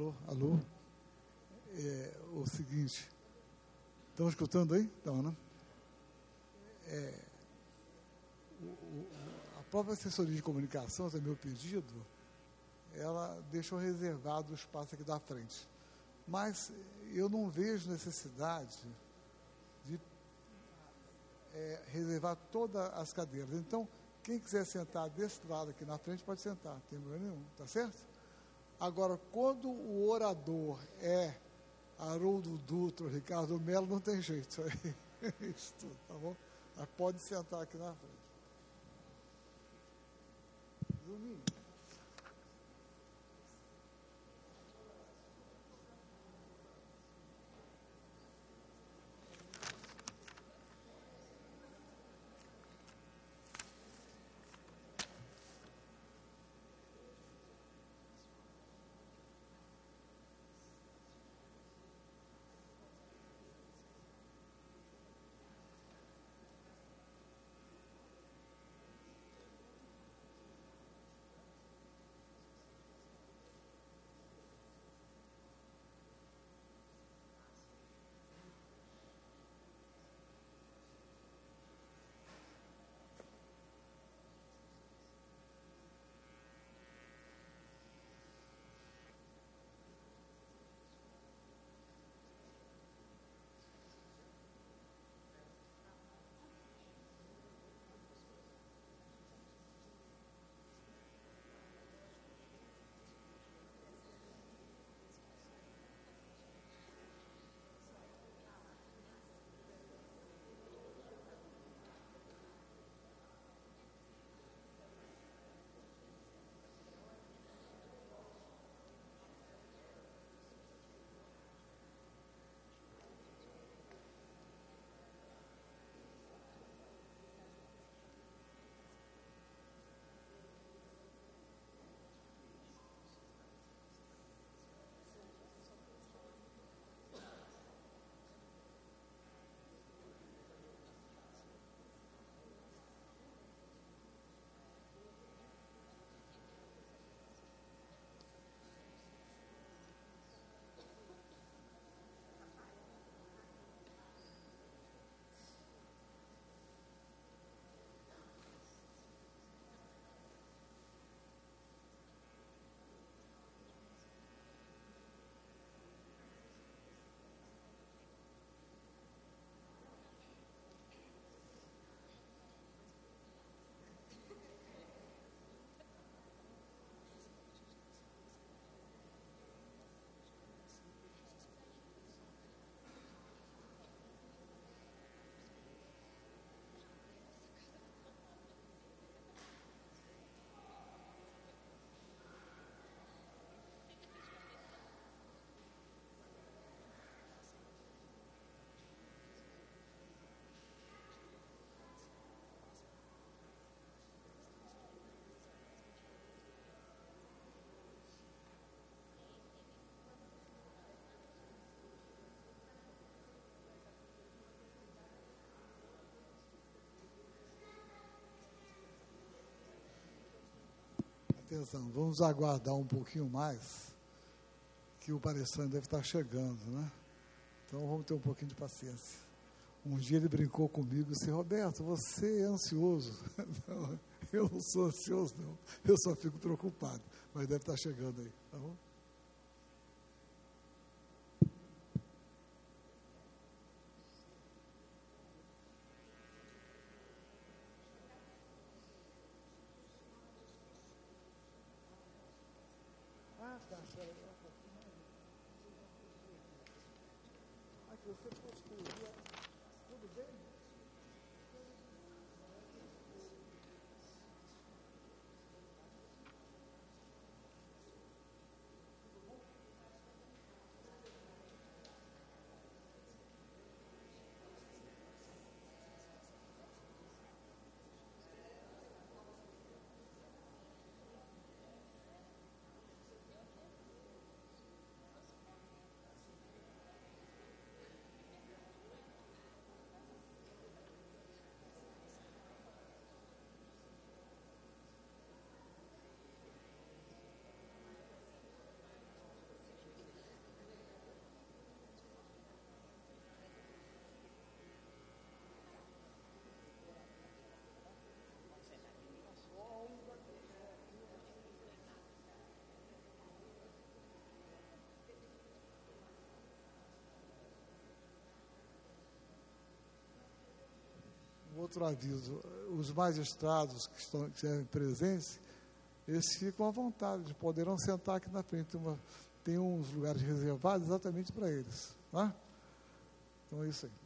Alô, alô. O seguinte, estão escutando aí? Não, né? A própria assessoria de comunicação, esse é meu pedido, ela deixou reservado o espaço aqui da frente. Mas eu não vejo necessidade de reservar todas as cadeiras. Então, quem quiser sentar desse lado aqui na frente, pode sentar, não tem problema nenhum, tá certo? Agora, quando o orador é Haroldo Dutra, Ricardo Melo, não tem jeito. É isso tudo, tá bom? Mas pode sentar aqui na frente. Juninho. Atenção, vamos aguardar um pouquinho mais, que o palestrante deve estar chegando, né? Então vamos ter um pouquinho de paciência. Um dia ele brincou comigo e disse: Roberto, você é ansioso. Não, eu não sou ansioso, não. Eu só fico preocupado. Mas deve estar chegando aí, tá bom? Ah, tá. Aqui, você posturia. Tudo bem? outro aviso, os magistrados que estiverem presentes, eles ficam à vontade, poderão sentar aqui na frente. Tem uns lugares reservados exatamente para eles. Tá? Então é isso aí.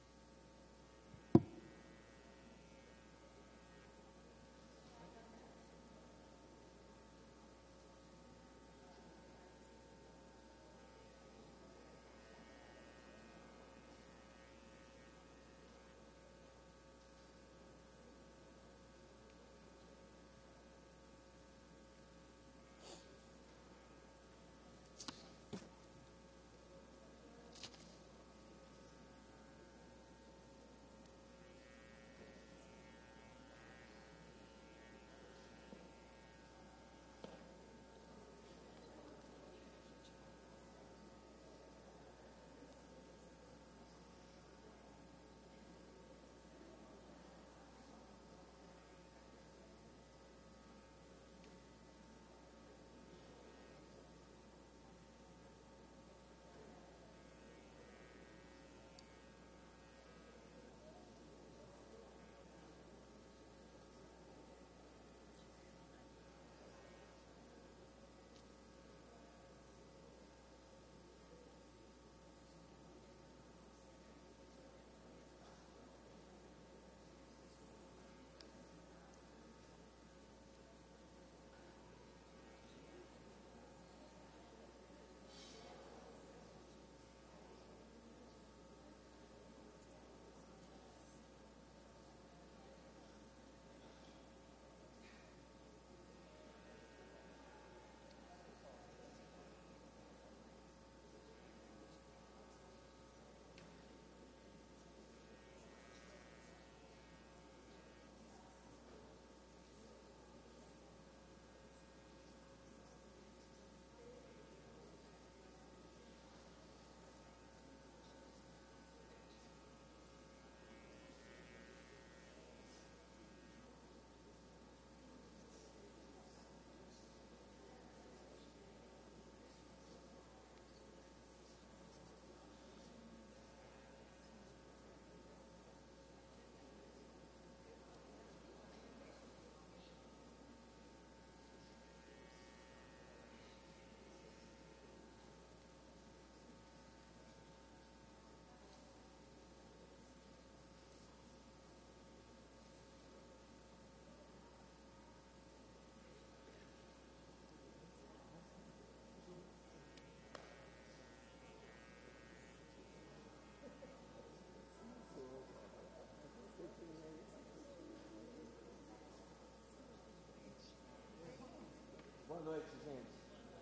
Boa noite, gente.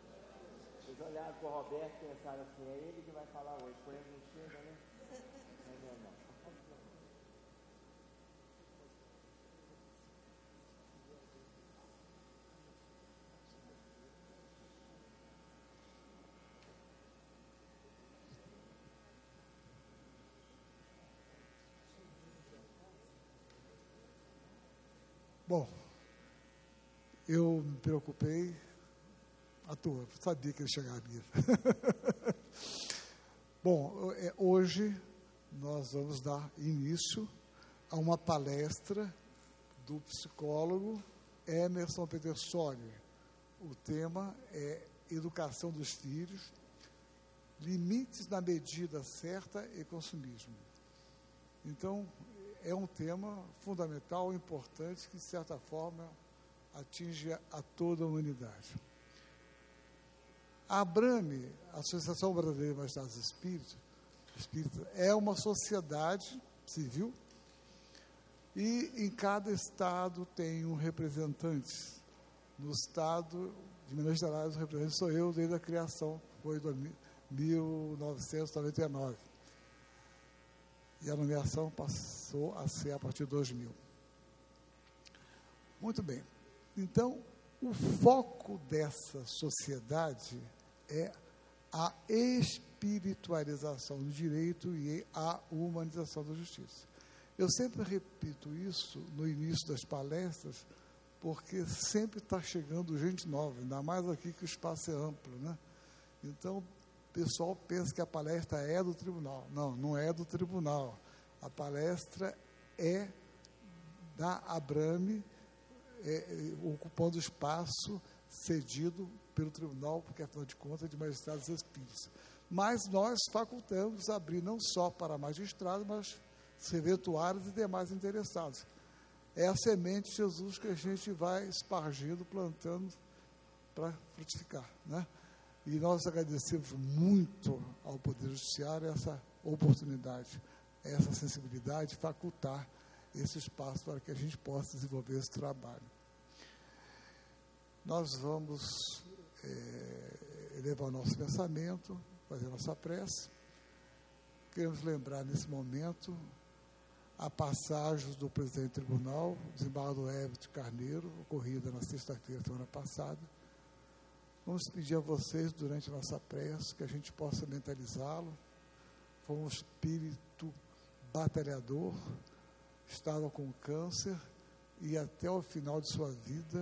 Vocês olharam para o Roberto e pensaram assim, é ele que vai falar hoje. Por ele não chega, né? Não. Bom, eu me preocupei à toa, sabia que ele chegaria. Bom, hoje nós vamos dar início a uma palestra do psicólogo Emerson Pedersoli. O tema é Educação dos Filhos, Limites na Medida Certa e Consumismo. Então, é um tema fundamental, importante, que, de certa forma, atinge a toda a humanidade. A ABRAME, Associação Brasileira de Magistrados Espíritas, é uma sociedade civil e em cada estado tem um representante. No estado de Minas Gerais, o representante sou eu desde a criação, foi em 1999. E a nomeação passou a ser a partir de 2000. Muito bem. Então, o foco dessa sociedade é a espiritualização do direito e a humanização da justiça. Eu sempre repito isso no início das palestras, porque sempre está chegando gente nova, ainda mais aqui que o espaço é amplo, né? Então, o pessoal pensa que a palestra é do tribunal. Não, não é do tribunal. A palestra é da Abrame, ocupando o espaço cedido pelo tribunal, porque afinal de contas é de magistrados espíritos. Mas nós facultamos abrir não só para magistrados, mas serventuários e demais interessados. É a semente de Jesus que a gente vai espargindo, plantando para frutificar, né? E nós agradecemos muito ao Poder Judiciário essa oportunidade, essa sensibilidade de facultar esse espaço para que a gente possa desenvolver esse trabalho. Nós vamos elevar o nosso pensamento, fazer a nossa prece. Queremos lembrar nesse momento a passagem do presidente do tribunal, desembargador Everett Carneiro, ocorrida na sexta-feira, semana passada. Vamos pedir a vocês, durante a nossa prece, que a gente possa mentalizá-lo. Foi um espírito batalhador, estava com câncer e até o final de sua vida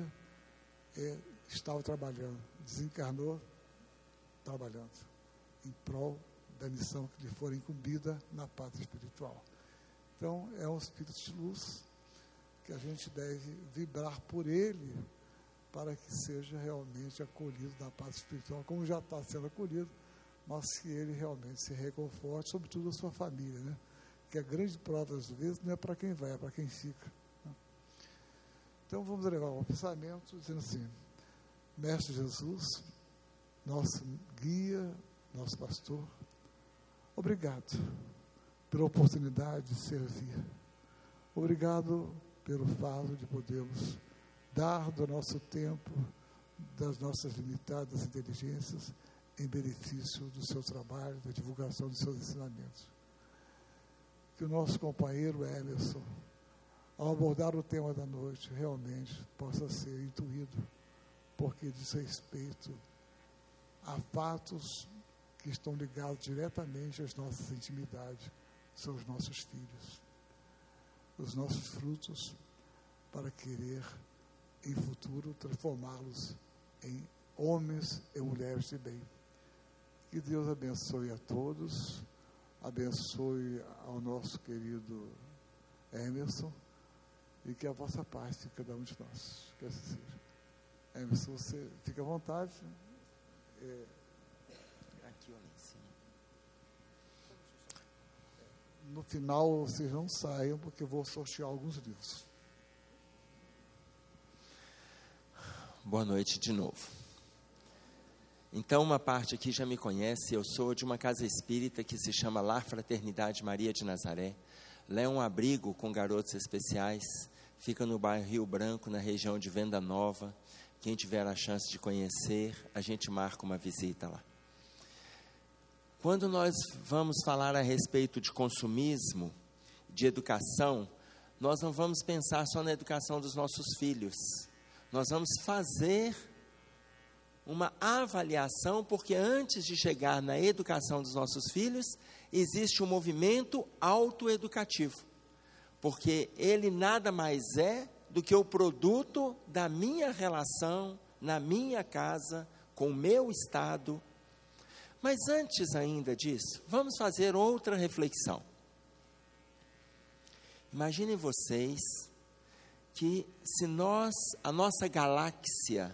estava trabalhando, desencarnou trabalhando em prol da missão que lhe for incumbida na pátria espiritual. Então, é um espírito de luz que a gente deve vibrar por ele para que seja realmente acolhido na pátria espiritual, como já está sendo acolhido, mas que ele realmente se reconforte, sobretudo a sua família, né? Que a grande prova, às vezes, não é para quem vai, é para quem fica, né? Então, vamos elevar o pensamento, dizendo assim: Mestre Jesus, nosso guia, nosso pastor, obrigado pela oportunidade de servir. Obrigado pelo fato de podermos dar do nosso tempo, das nossas limitadas inteligências, em benefício do seu trabalho, da divulgação dos seus ensinamentos. Que o nosso companheiro Emerson, ao abordar o tema da noite, realmente possa ser intuído, porque diz respeito a fatos que estão ligados diretamente às nossas intimidades, são os nossos filhos, os nossos frutos, para querer, em futuro, transformá-los em homens e mulheres de bem. Que Deus abençoe a todos, abençoe ao nosso querido Emerson, e que a vossa paz fique cada um de nós. Que assim seja. Emerson, você fica à vontade. Aqui, olha em cima. No final, vocês não saiam, porque eu vou sortear alguns livros. Boa noite de novo. Então, uma parte aqui já me conhece, eu sou de uma casa espírita que se chama Lar Fraternidade Maria de Nazaré. Lá é um abrigo com garotos especiais, fica no bairro Rio Branco, na região de Venda Nova. Quem tiver a chance de conhecer, a gente marca uma visita lá. Quando nós vamos falar a respeito de consumismo, de educação, nós não vamos pensar só na educação dos nossos filhos. Nós vamos fazer uma avaliação, porque antes de chegar na educação dos nossos filhos, existe um movimento autoeducativo, porque ele nada mais é do que o produto da minha relação, na minha casa, com o meu estado. Mas antes ainda disso, vamos fazer outra reflexão. Imaginem vocês que se a nossa galáxia,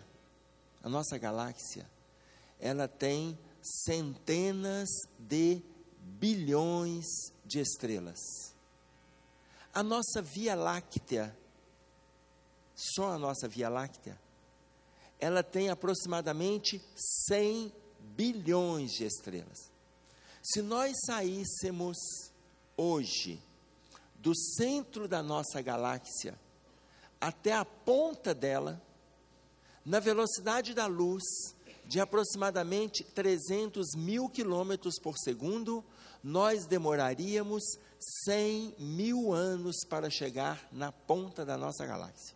ela tem centenas de bilhões de estrelas. A nossa Via Láctea, só a nossa Via Láctea, ela tem aproximadamente 100 bilhões de estrelas. Se nós saíssemos hoje do centro da nossa galáxia até a ponta dela, na velocidade da luz de aproximadamente 300 mil quilômetros por segundo, nós demoraríamos 100 mil anos para chegar na ponta da nossa galáxia.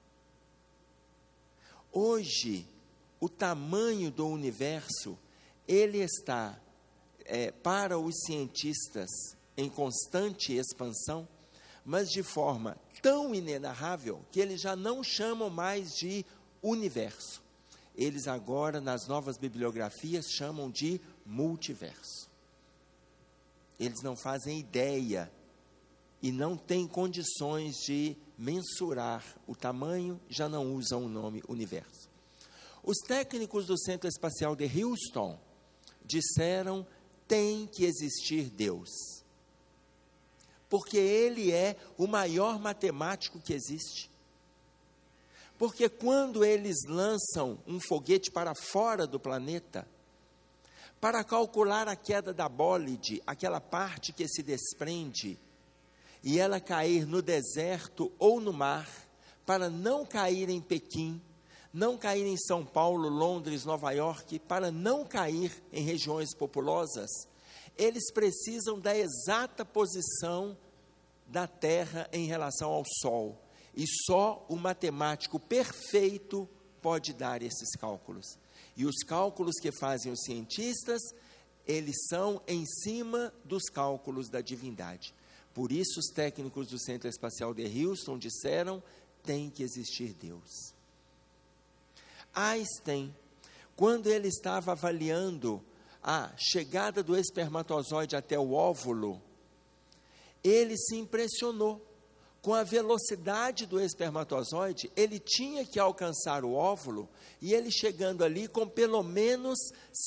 Hoje, o tamanho do universo, ele está, para os cientistas, em constante expansão, mas de forma tão inenarrável que eles já não chamam mais de universo. Eles agora, nas novas bibliografias, chamam de multiverso. Eles não fazem ideia e não têm condições de mensurar o tamanho, já não usam o nome universo. Os técnicos do Centro Espacial de Houston disseram: tem que existir Deus, porque Ele é o maior matemático que existe. Porque quando eles lançam um foguete para fora do planeta, para calcular a queda da bólide, aquela parte que se desprende, e ela cair no deserto ou no mar, para não cair em Pequim, não cair em São Paulo, Londres, Nova York, para não cair em regiões populosas, eles precisam da exata posição da Terra em relação ao Sol. E só o matemático perfeito pode dar esses cálculos. E os cálculos que fazem os cientistas, eles são em cima dos cálculos da divindade. Por isso os técnicos do Centro Espacial de Houston disseram: tem que existir Deus. Einstein, quando ele estava avaliando a chegada do espermatozoide até o óvulo, ele se impressionou com a velocidade do espermatozoide. Ele tinha que alcançar o óvulo, e ele chegando ali com pelo menos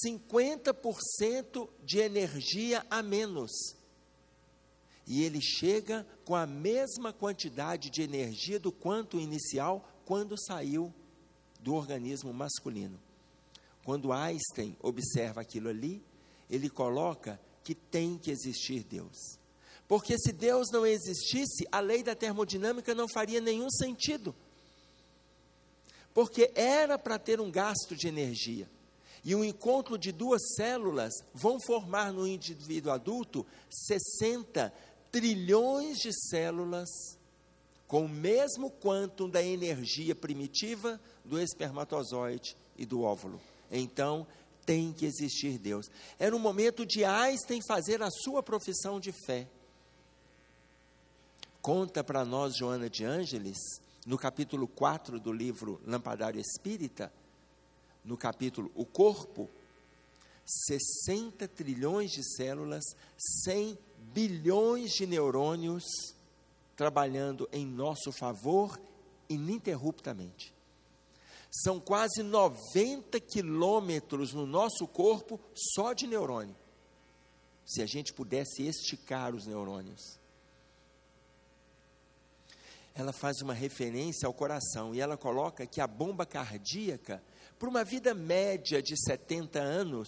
50% de energia a menos. E ele chega com a mesma quantidade de energia do quanto inicial quando saiu do organismo masculino. Quando Einstein observa aquilo ali, ele coloca que tem que existir Deus. Porque se Deus não existisse, a lei da termodinâmica não faria nenhum sentido. Porque era para ter um gasto de energia. E um encontro de duas células vão formar no indivíduo adulto 60 trilhões de células com o mesmo quantum da energia primitiva do espermatozoide e do óvulo. Então, tem que existir Deus. Era o momento de Einstein fazer a sua profissão de fé. Conta para nós Joana de Ângeles, no capítulo 4 do livro Lampadário Espírita, no capítulo O Corpo, 60 trilhões de células, 100 bilhões de neurônios trabalhando em nosso favor ininterruptamente. São quase 90 quilômetros no nosso corpo só de neurônio. Se a gente pudesse esticar os neurônios. Ela faz uma referência ao coração e ela coloca que a bomba cardíaca, por uma vida média de 70 anos,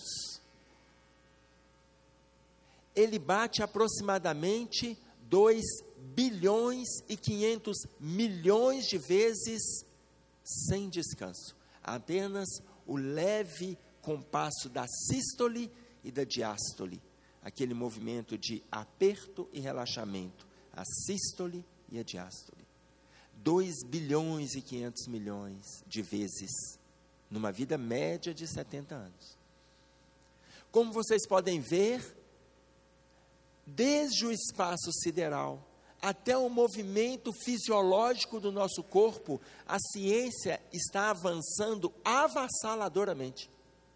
ele bate aproximadamente 2 bilhões e 500 milhões de vezes sem descanso. Apenas o leve compasso da sístole e da diástole, aquele movimento de aperto e relaxamento, a sístole e a diástole. 2 bilhões e 500 milhões de vezes, numa vida média de 70 anos. Como vocês podem ver, desde o espaço sideral até o movimento fisiológico do nosso corpo, a ciência está avançando avassaladoramente.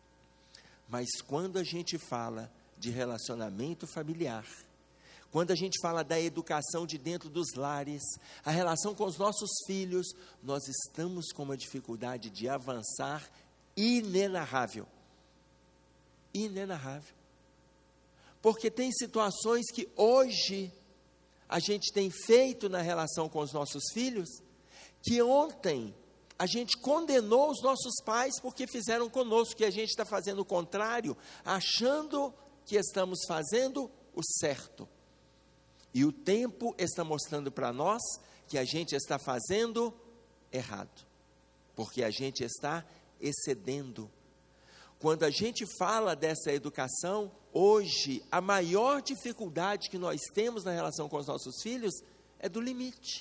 Mas quando a gente fala de relacionamento familiar, quando a gente fala da educação de dentro dos lares, a relação com os nossos filhos, nós estamos com uma dificuldade de avançar inenarrável. Inenarrável. Porque tem situações que hoje a gente tem feito na relação com os nossos filhos, que ontem a gente condenou os nossos pais porque fizeram conosco, que a gente está fazendo o contrário, achando que estamos fazendo o certo. E o tempo está mostrando para nós que a gente está fazendo errado, porque a gente está excedendo. Quando a gente fala dessa educação, hoje, a maior dificuldade que nós temos na relação com os nossos filhos é do limite.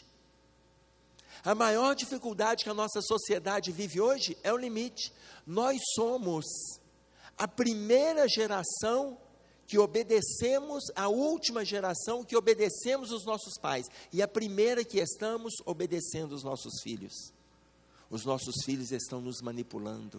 A maior dificuldade que a nossa sociedade vive hoje é o limite. Nós somos a primeira geração que obedecemos, a última geração que obedecemos os nossos pais, e a primeira que estamos obedecendo os nossos filhos. Os nossos filhos estão nos manipulando.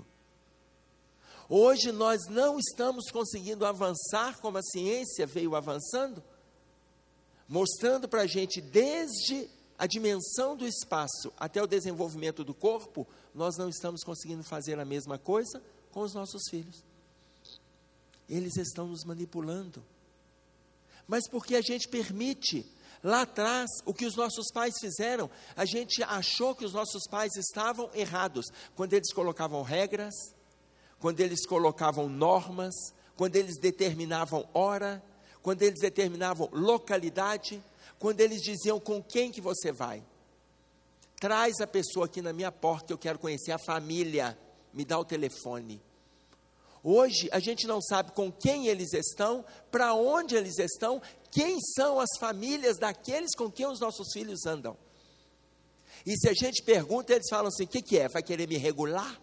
Hoje nós não estamos conseguindo avançar como a ciência veio avançando, mostrando para a gente desde a dimensão do espaço até o desenvolvimento do corpo, nós não estamos conseguindo fazer a mesma coisa com os nossos filhos. Eles estão nos manipulando. Mas porque a gente permite, lá atrás, o que os nossos pais fizeram, a gente achou que os nossos pais estavam errados, quando eles colocavam regras, quando eles colocavam normas, quando eles determinavam hora, quando eles determinavam localidade, quando eles diziam com quem que você vai. Traz a pessoa aqui na minha porta, eu quero conhecer a família, me dá o telefone. Hoje a gente não sabe com quem eles estão, para onde eles estão, quem são as famílias daqueles com quem os nossos filhos andam. E se a gente pergunta, eles falam assim: o que é? Vai querer me regular?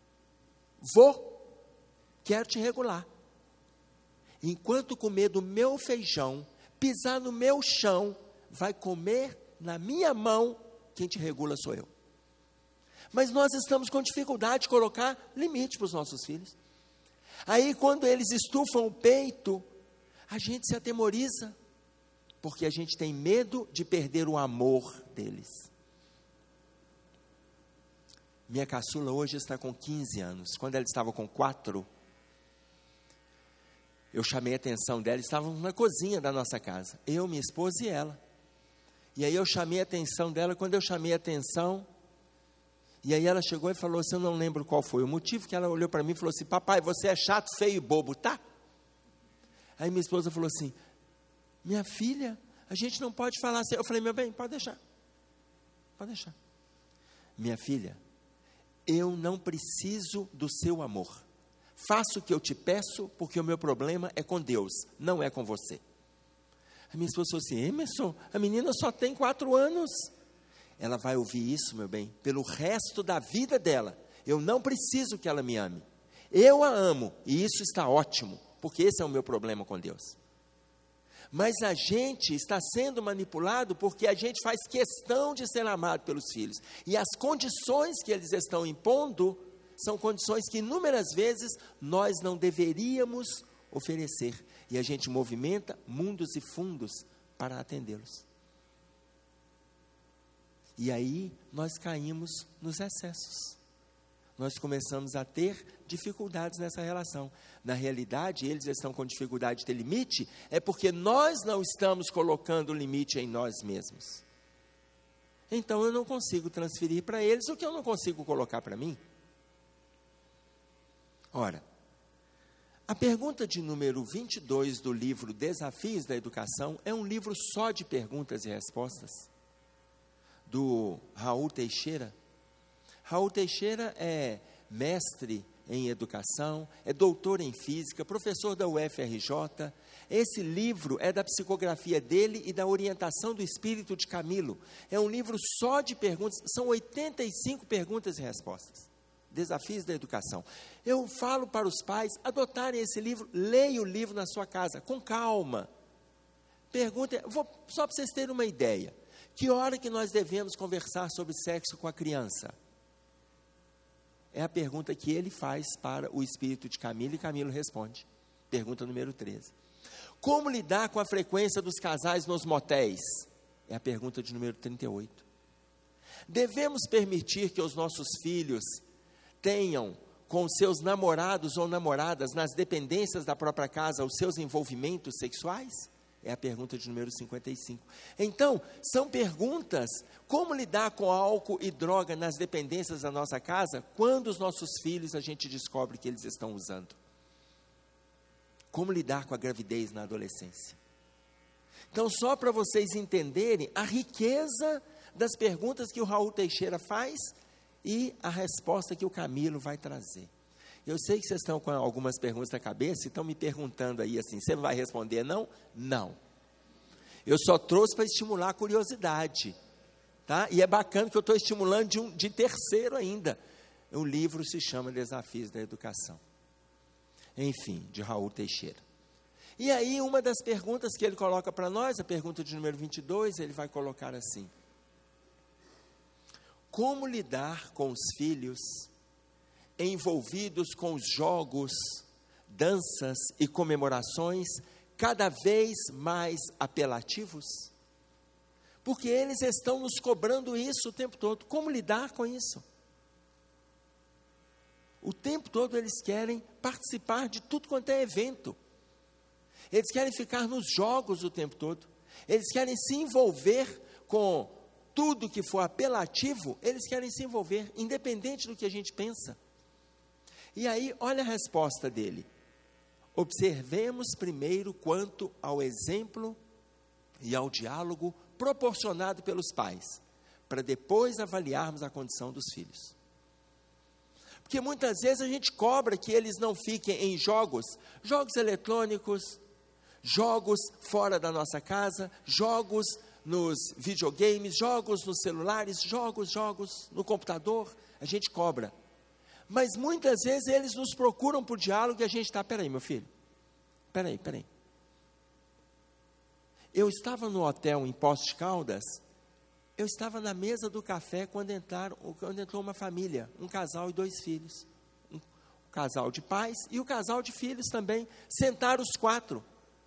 Quero te regular. Enquanto comer do meu feijão, pisar no meu chão, vai comer na minha mão, quem te regula sou eu. Mas nós estamos com dificuldade de colocar limite para os nossos filhos. Aí quando eles estufam o peito, a gente se atemoriza, porque a gente tem medo de perder o amor deles. Minha caçula hoje está com 15 anos, quando ela estava com 4, eu chamei a atenção dela, estávamos na cozinha da nossa casa, eu, minha esposa e ela. E aí eu chamei a atenção dela, quando eu chamei a atenção, e aí ela chegou e falou assim, eu não lembro qual foi o motivo, que ela olhou para mim e falou assim: papai, você é chato, feio e bobo, tá? Aí minha esposa falou assim: minha filha, a gente não pode falar assim. Eu falei: meu bem, pode deixar. Pode deixar. Minha filha, eu não preciso do seu amor. Faça o que eu te peço, porque o meu problema é com Deus, não é com você. A minha esposa falou assim: Emerson, a menina só tem 4 anos. Ela vai ouvir isso, meu bem, pelo resto da vida dela. Eu não preciso que ela me ame. Eu a amo, e isso está ótimo, porque esse é o meu problema com Deus. Mas a gente está sendo manipulado porque a gente faz questão de ser amado pelos filhos. E as condições que eles estão impondo são condições que inúmeras vezes nós não deveríamos oferecer. E a gente movimenta mundos e fundos para atendê-los. E aí nós caímos nos excessos. Nós começamos a ter dificuldades nessa relação. Na realidade, eles estão com dificuldade de ter limite, é porque nós não estamos colocando limite em nós mesmos. Então eu não consigo transferir para eles o que eu não consigo colocar para mim. Ora, a pergunta de número 22 do livro Desafios da Educação é um livro só de perguntas e respostas, do Raul Teixeira. Raul Teixeira é mestre em educação, é doutor em física, professor da UFRJ. Esse livro é da psicografia dele e da orientação do espírito de Camilo. É um livro só de perguntas, são 85 perguntas e respostas. Desafios da Educação. Eu falo para os pais adotarem esse livro, leia o livro na sua casa, com calma. Perguntem, só para vocês terem uma ideia. Que hora que nós devemos conversar sobre sexo com a criança? É a pergunta que ele faz para o espírito de Camilo, e Camilo responde. Pergunta número 13. Como lidar com a frequência dos casais nos motéis? É a pergunta de número 38. Devemos permitir que os nossos filhos tenham com seus namorados ou namoradas, nas dependências da própria casa, os seus envolvimentos sexuais? É a pergunta de número 55. Então, são perguntas: como lidar com álcool e droga nas dependências da nossa casa, quando os nossos filhos a gente descobre que eles estão usando? Como lidar com a gravidez na adolescência? Então, só para vocês entenderem a riqueza das perguntas que o Raul Teixeira faz e a resposta que o Camilo vai trazer. Eu sei que vocês estão com algumas perguntas na cabeça e estão me perguntando aí assim: você vai responder não? Não. Eu só trouxe para estimular a curiosidade, tá? E é bacana que eu estou estimulando de terceiro ainda. O livro se chama Desafios da Educação. Enfim, de Raul Teixeira. E aí uma das perguntas que ele coloca para nós, a pergunta de número 22, ele vai colocar assim: como lidar com os filhos envolvidos com os jogos, danças e comemorações cada vez mais apelativos? Porque eles estão nos cobrando isso o tempo todo. Como lidar com isso? O tempo todo eles querem participar de tudo quanto é evento. Eles querem ficar nos jogos o tempo todo. Eles querem se envolver com tudo que for apelativo. Eles querem se envolver, independente do que a gente pensa. E aí, olha a resposta dele. Observemos primeiro quanto ao exemplo e ao diálogo proporcionado pelos pais, para depois avaliarmos a condição dos filhos. Porque muitas vezes a gente cobra que eles não fiquem em jogos eletrônicos, jogos fora da nossa casa, jogos nos videogames, jogos nos celulares, jogos no computador, a gente cobra. Mas muitas vezes eles nos procuram por diálogo e a gente está, peraí meu filho, peraí. Eu estava no hotel em Poços de Caldas, eu estava na mesa do café quando entrou uma família, um casal e 2 filhos. Um casal de pais e o casal de filhos também, sentaram os 4.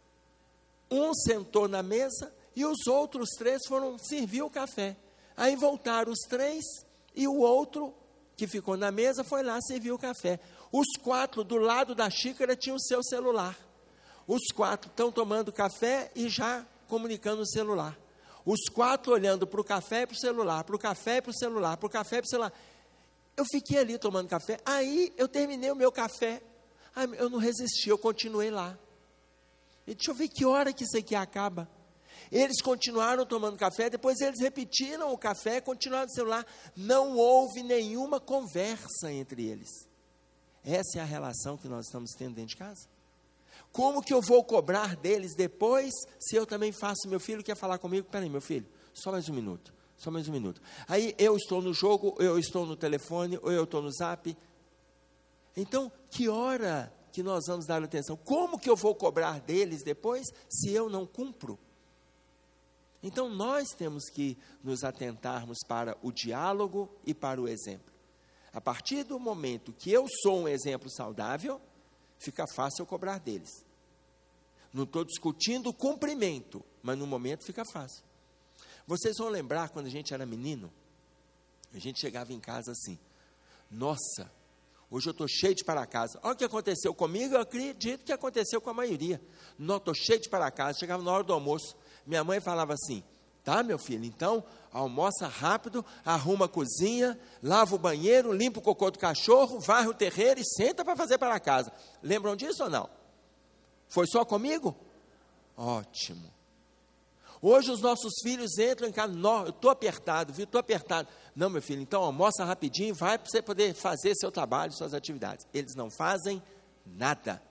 Um sentou na mesa e os outros 3 foram servir o café. Aí voltaram os 3 e o outro que ficou na mesa foi lá servir o café. Os 4 do lado da xícara tinham o seu celular. Os 4 estão tomando café e já comunicando no celular. Os 4 olhando para o café e para o celular, para o café e para o celular, para o café e para o celular. Eu fiquei ali tomando café, aí eu terminei o meu café, aí eu não resisti, eu continuei lá. E deixa eu ver que hora que isso aqui acaba. Eles continuaram tomando café, depois eles repetiram o café, continuaram no celular. Não houve nenhuma conversa entre eles. Essa é a relação que nós estamos tendo dentro de casa. Como que eu vou cobrar deles depois, se eu também faço? Meu filho quer falar comigo, peraí meu filho, só mais um minuto. Aí eu estou no jogo, eu estou no telefone, ou eu estou no zap. Então, que hora que nós vamos dar atenção? Como que eu vou cobrar deles depois, se eu não cumpro? Então, nós temos que nos atentarmos para o diálogo e para o exemplo. A partir do momento que eu sou um exemplo saudável, fica fácil eu cobrar deles. Não estou discutindo o cumprimento, mas no momento fica fácil. Vocês vão lembrar, quando a gente era menino, a gente chegava em casa assim, nossa, hoje eu estou cheio de para casa. Olha o que aconteceu comigo, eu acredito que aconteceu com a maioria. Não, estou cheio de para casa, chegava na hora do almoço, minha mãe falava assim, tá meu filho, então almoça rápido, arruma a cozinha, lava o banheiro, limpa o cocô do cachorro, varre o terreiro e senta para fazer para casa. Lembram disso ou não? Foi só comigo? Ótimo. Hoje os nossos filhos entram em casa, não, eu estou apertado, viu? Estou apertado. Não meu filho, então almoça rapidinho, vai para você poder fazer seu trabalho, suas atividades. Eles não fazem nada.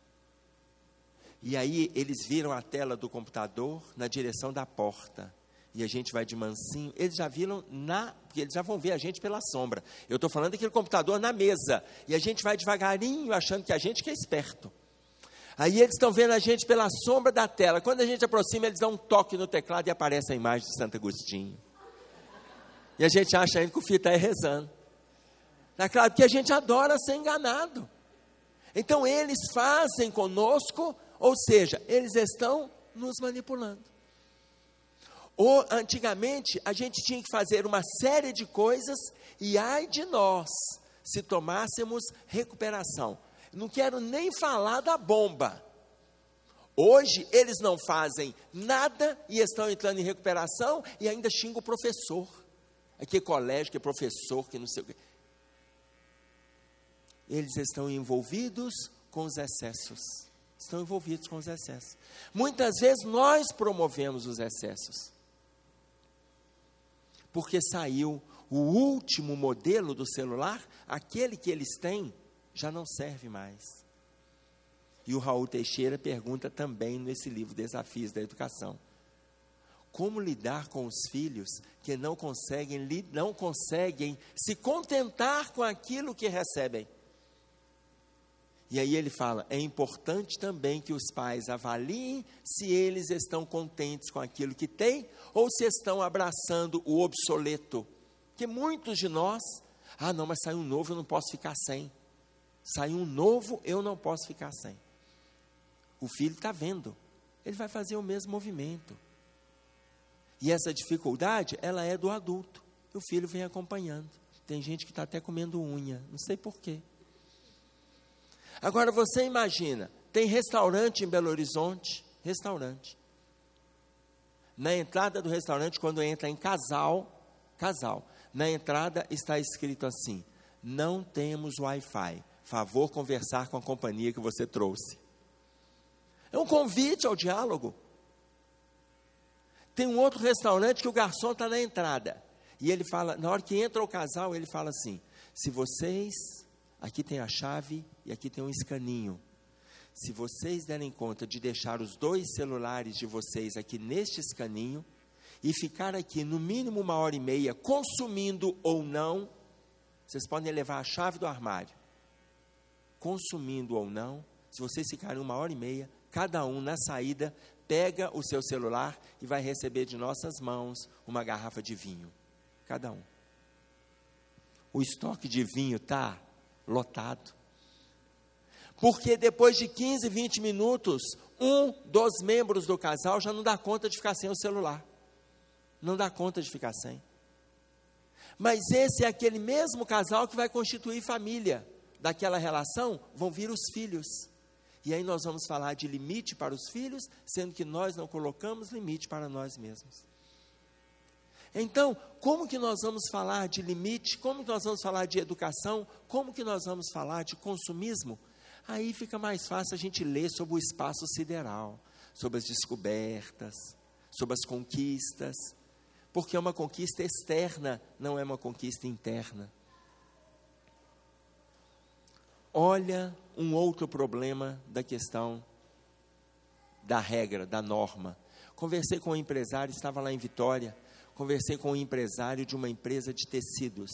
E aí eles viram a tela do computador na direção da porta. E a gente vai de mansinho, eles já viram porque eles já vão ver a gente pela sombra. Eu estou falando daquele computador na mesa, e a gente vai devagarinho, achando que a gente que é esperto. Aí eles estão vendo a gente pela sombra da tela, quando a gente aproxima, eles dão um toque no teclado e aparece a imagem de Santo Agostinho. E a gente acha ainda que o filho está rezando. É claro, porque a gente adora ser enganado. Então eles fazem conosco, ou seja, eles estão nos manipulando. Ou, antigamente, a gente tinha que fazer uma série de coisas e ai de nós, se tomássemos recuperação. Não quero nem falar da bomba. Hoje, eles não fazem nada e estão entrando em recuperação e ainda xingam o professor. Que colégio, que professor, que não sei o quê. Eles estão envolvidos com os excessos. Estão envolvidos com os excessos. Muitas vezes, nós promovemos os excessos. Porque saiu o último modelo do celular, aquele que eles têm, já não serve mais. E o Raul Teixeira pergunta também nesse livro, Desafios da Educação. Como lidar com os filhos que não conseguem se contentar com aquilo que recebem? E aí ele fala, é importante também que os pais avaliem se eles estão contentes com aquilo que têm ou se estão abraçando o obsoleto. Porque muitos de nós, não, mas saiu um novo, eu não posso ficar sem. Saiu um novo, eu não posso ficar sem. O filho está vendo ele vai fazer o mesmo movimento. E essa dificuldade, ela é do adulto. O filho vem acompanhando. Tem gente que está até comendo unha, não sei porquê. Agora você imagina, tem restaurante em Belo Horizonte, restaurante. Na entrada do restaurante, quando entra em casal, na entrada está escrito assim: não temos Wi-Fi, favor conversar com a companhia que você trouxe. É um convite ao diálogo. Tem um outro restaurante que o garçom está na entrada, e ele fala, na hora que entra o casal, ele fala assim: se vocês, aqui tem a chave e aqui tem um escaninho, se vocês derem conta de deixar os 2 celulares de vocês aqui neste escaninho, e ficar aqui no mínimo 1h30, consumindo ou não, vocês podem levar a chave do armário, consumindo ou não, se vocês ficarem 1h30, cada um na saída, pega o seu celular e vai receber de nossas mãos uma garrafa de vinho, cada um. O estoque de vinho está lotado, porque depois de 15, 20 minutos, um dos membros do casal já não dá conta de ficar sem o celular, não dá conta de ficar sem. Mas esse é aquele mesmo casal que vai constituir família. Daquela relação vão vir os filhos. E aí nós vamos falar de limite para os filhos, sendo que nós não colocamos limite para nós mesmos. Então, como que nós vamos falar de limite? Como que nós vamos falar de educação? Como que nós vamos falar de consumismo? Aí fica mais fácil a gente ler sobre o espaço sideral, sobre as descobertas, sobre as conquistas, porque é uma conquista externa, não é uma conquista interna. Olha um outro problema da questão da regra, da norma. Conversei com um empresário, estava lá em Vitória, conversei com um empresário de uma empresa de tecidos.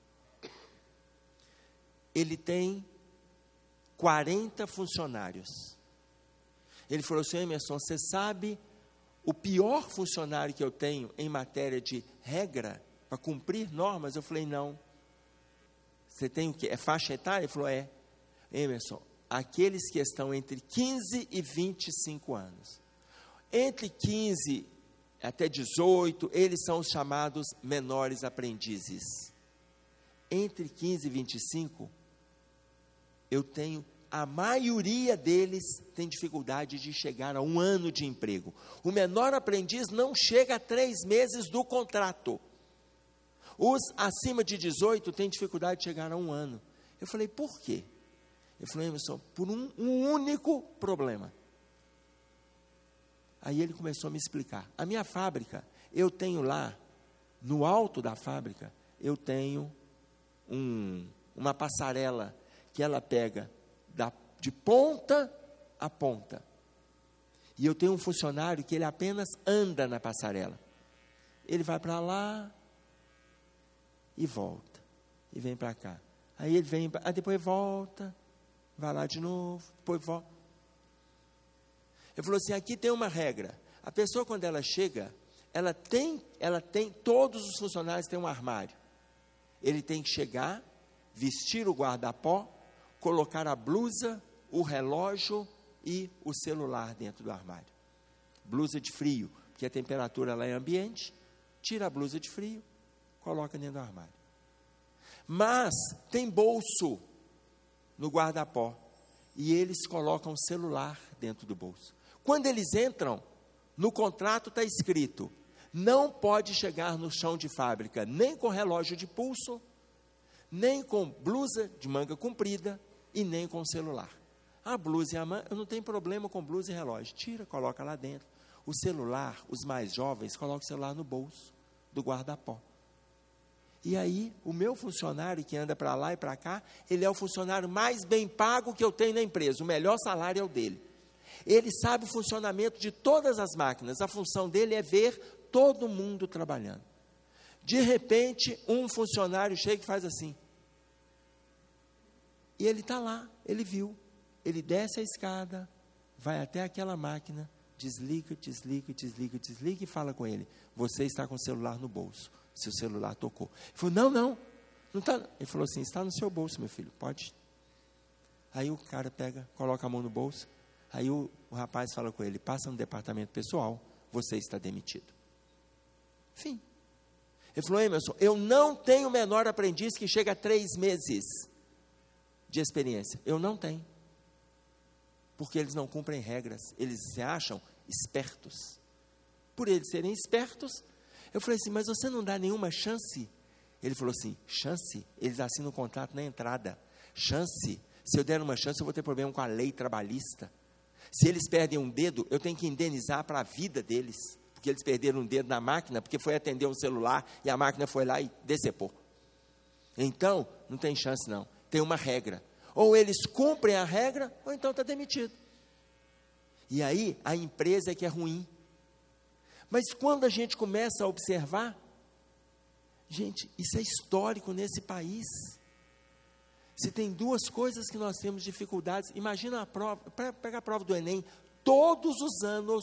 Ele tem 40 funcionários. Ele falou assim: Emerson, você sabe o pior funcionário que eu tenho em matéria de regra, para cumprir normas? Eu falei, não. Você tem o quê? É faixa etária? Ele falou, é. Emerson, aqueles que estão entre 15 e 25 anos. Entre 15 até 18, eles são os chamados menores aprendizes. Entre 15 e 25, eu tenho, a maioria deles tem dificuldade de chegar a 1 ano de emprego. O menor aprendiz não chega a 3 meses do contrato. Os acima de 18 têm dificuldade de chegar a 1 ano. Eu falei, por quê? Ele falou, Emerson, por um único problema. Aí ele começou a me explicar. A minha fábrica, eu tenho lá, no alto da fábrica, eu tenho uma passarela que ela pega de ponta a ponta. E eu tenho um funcionário que ele apenas anda na passarela. Ele vai para lá e volta. E vem para cá. Aí ele vem, depois volta, vai lá de novo, depois volta. Ele falou assim, aqui tem uma regra. A pessoa, quando ela chega, ela tem, todos os funcionários têm um armário. Ele tem que chegar, vestir o guarda-pó, colocar a blusa, o relógio e o celular dentro do armário. Blusa de frio, porque a temperatura lá é ambiente, tira a blusa de frio, coloca dentro do armário. Mas tem bolso no guarda-pó e eles colocam o celular dentro do bolso. Quando eles entram, no contrato está escrito, não pode chegar no chão de fábrica, nem com relógio de pulso, nem com blusa de manga comprida e nem com celular. A blusa e a manga, eu não tenho problema com blusa e relógio. Tira, coloca lá dentro. O celular, os mais jovens, colocam o celular no bolso do guarda-pó. E aí, o meu funcionário que anda para lá e para cá, ele é o funcionário mais bem pago que eu tenho na empresa. O melhor salário é o dele. Ele sabe o funcionamento de todas as máquinas. A função dele é ver todo mundo trabalhando. De repente, um funcionário chega e faz assim. E ele está lá, ele viu. Ele desce a escada, vai até aquela máquina, desliga e fala com ele. Você está com o celular no bolso. Seu celular tocou. Ele falou, não está. Ele falou assim, está no seu bolso, meu filho, pode. Aí o cara pega, coloca a mão no bolso, Aí o rapaz fala com ele, passa no departamento pessoal, você está demitido. Fim. Ele falou, Emerson, eu não tenho menor aprendiz que chega a 3 meses de experiência. Eu não tenho. Porque eles não cumprem regras, eles se acham espertos. Por eles serem espertos, eu falei assim, mas você não dá nenhuma chance? Ele falou assim, chance? Eles assinam um contrato na entrada. Chance? Se eu der uma chance, eu vou ter problema com a lei trabalhista. Se eles perdem um dedo, eu tenho que indenizar para a vida deles. Porque eles perderam um dedo na máquina, porque foi atender um celular, e a máquina foi lá e decepou. Então, não tem chance não. Tem uma regra. Ou eles cumprem a regra, ou então está demitido. E aí, a empresa é que é ruim. Mas quando a gente começa a observar, gente, isso é histórico nesse país. Se tem 2 coisas que nós temos dificuldades, imagina a prova, pega a prova do Enem, todos os anos,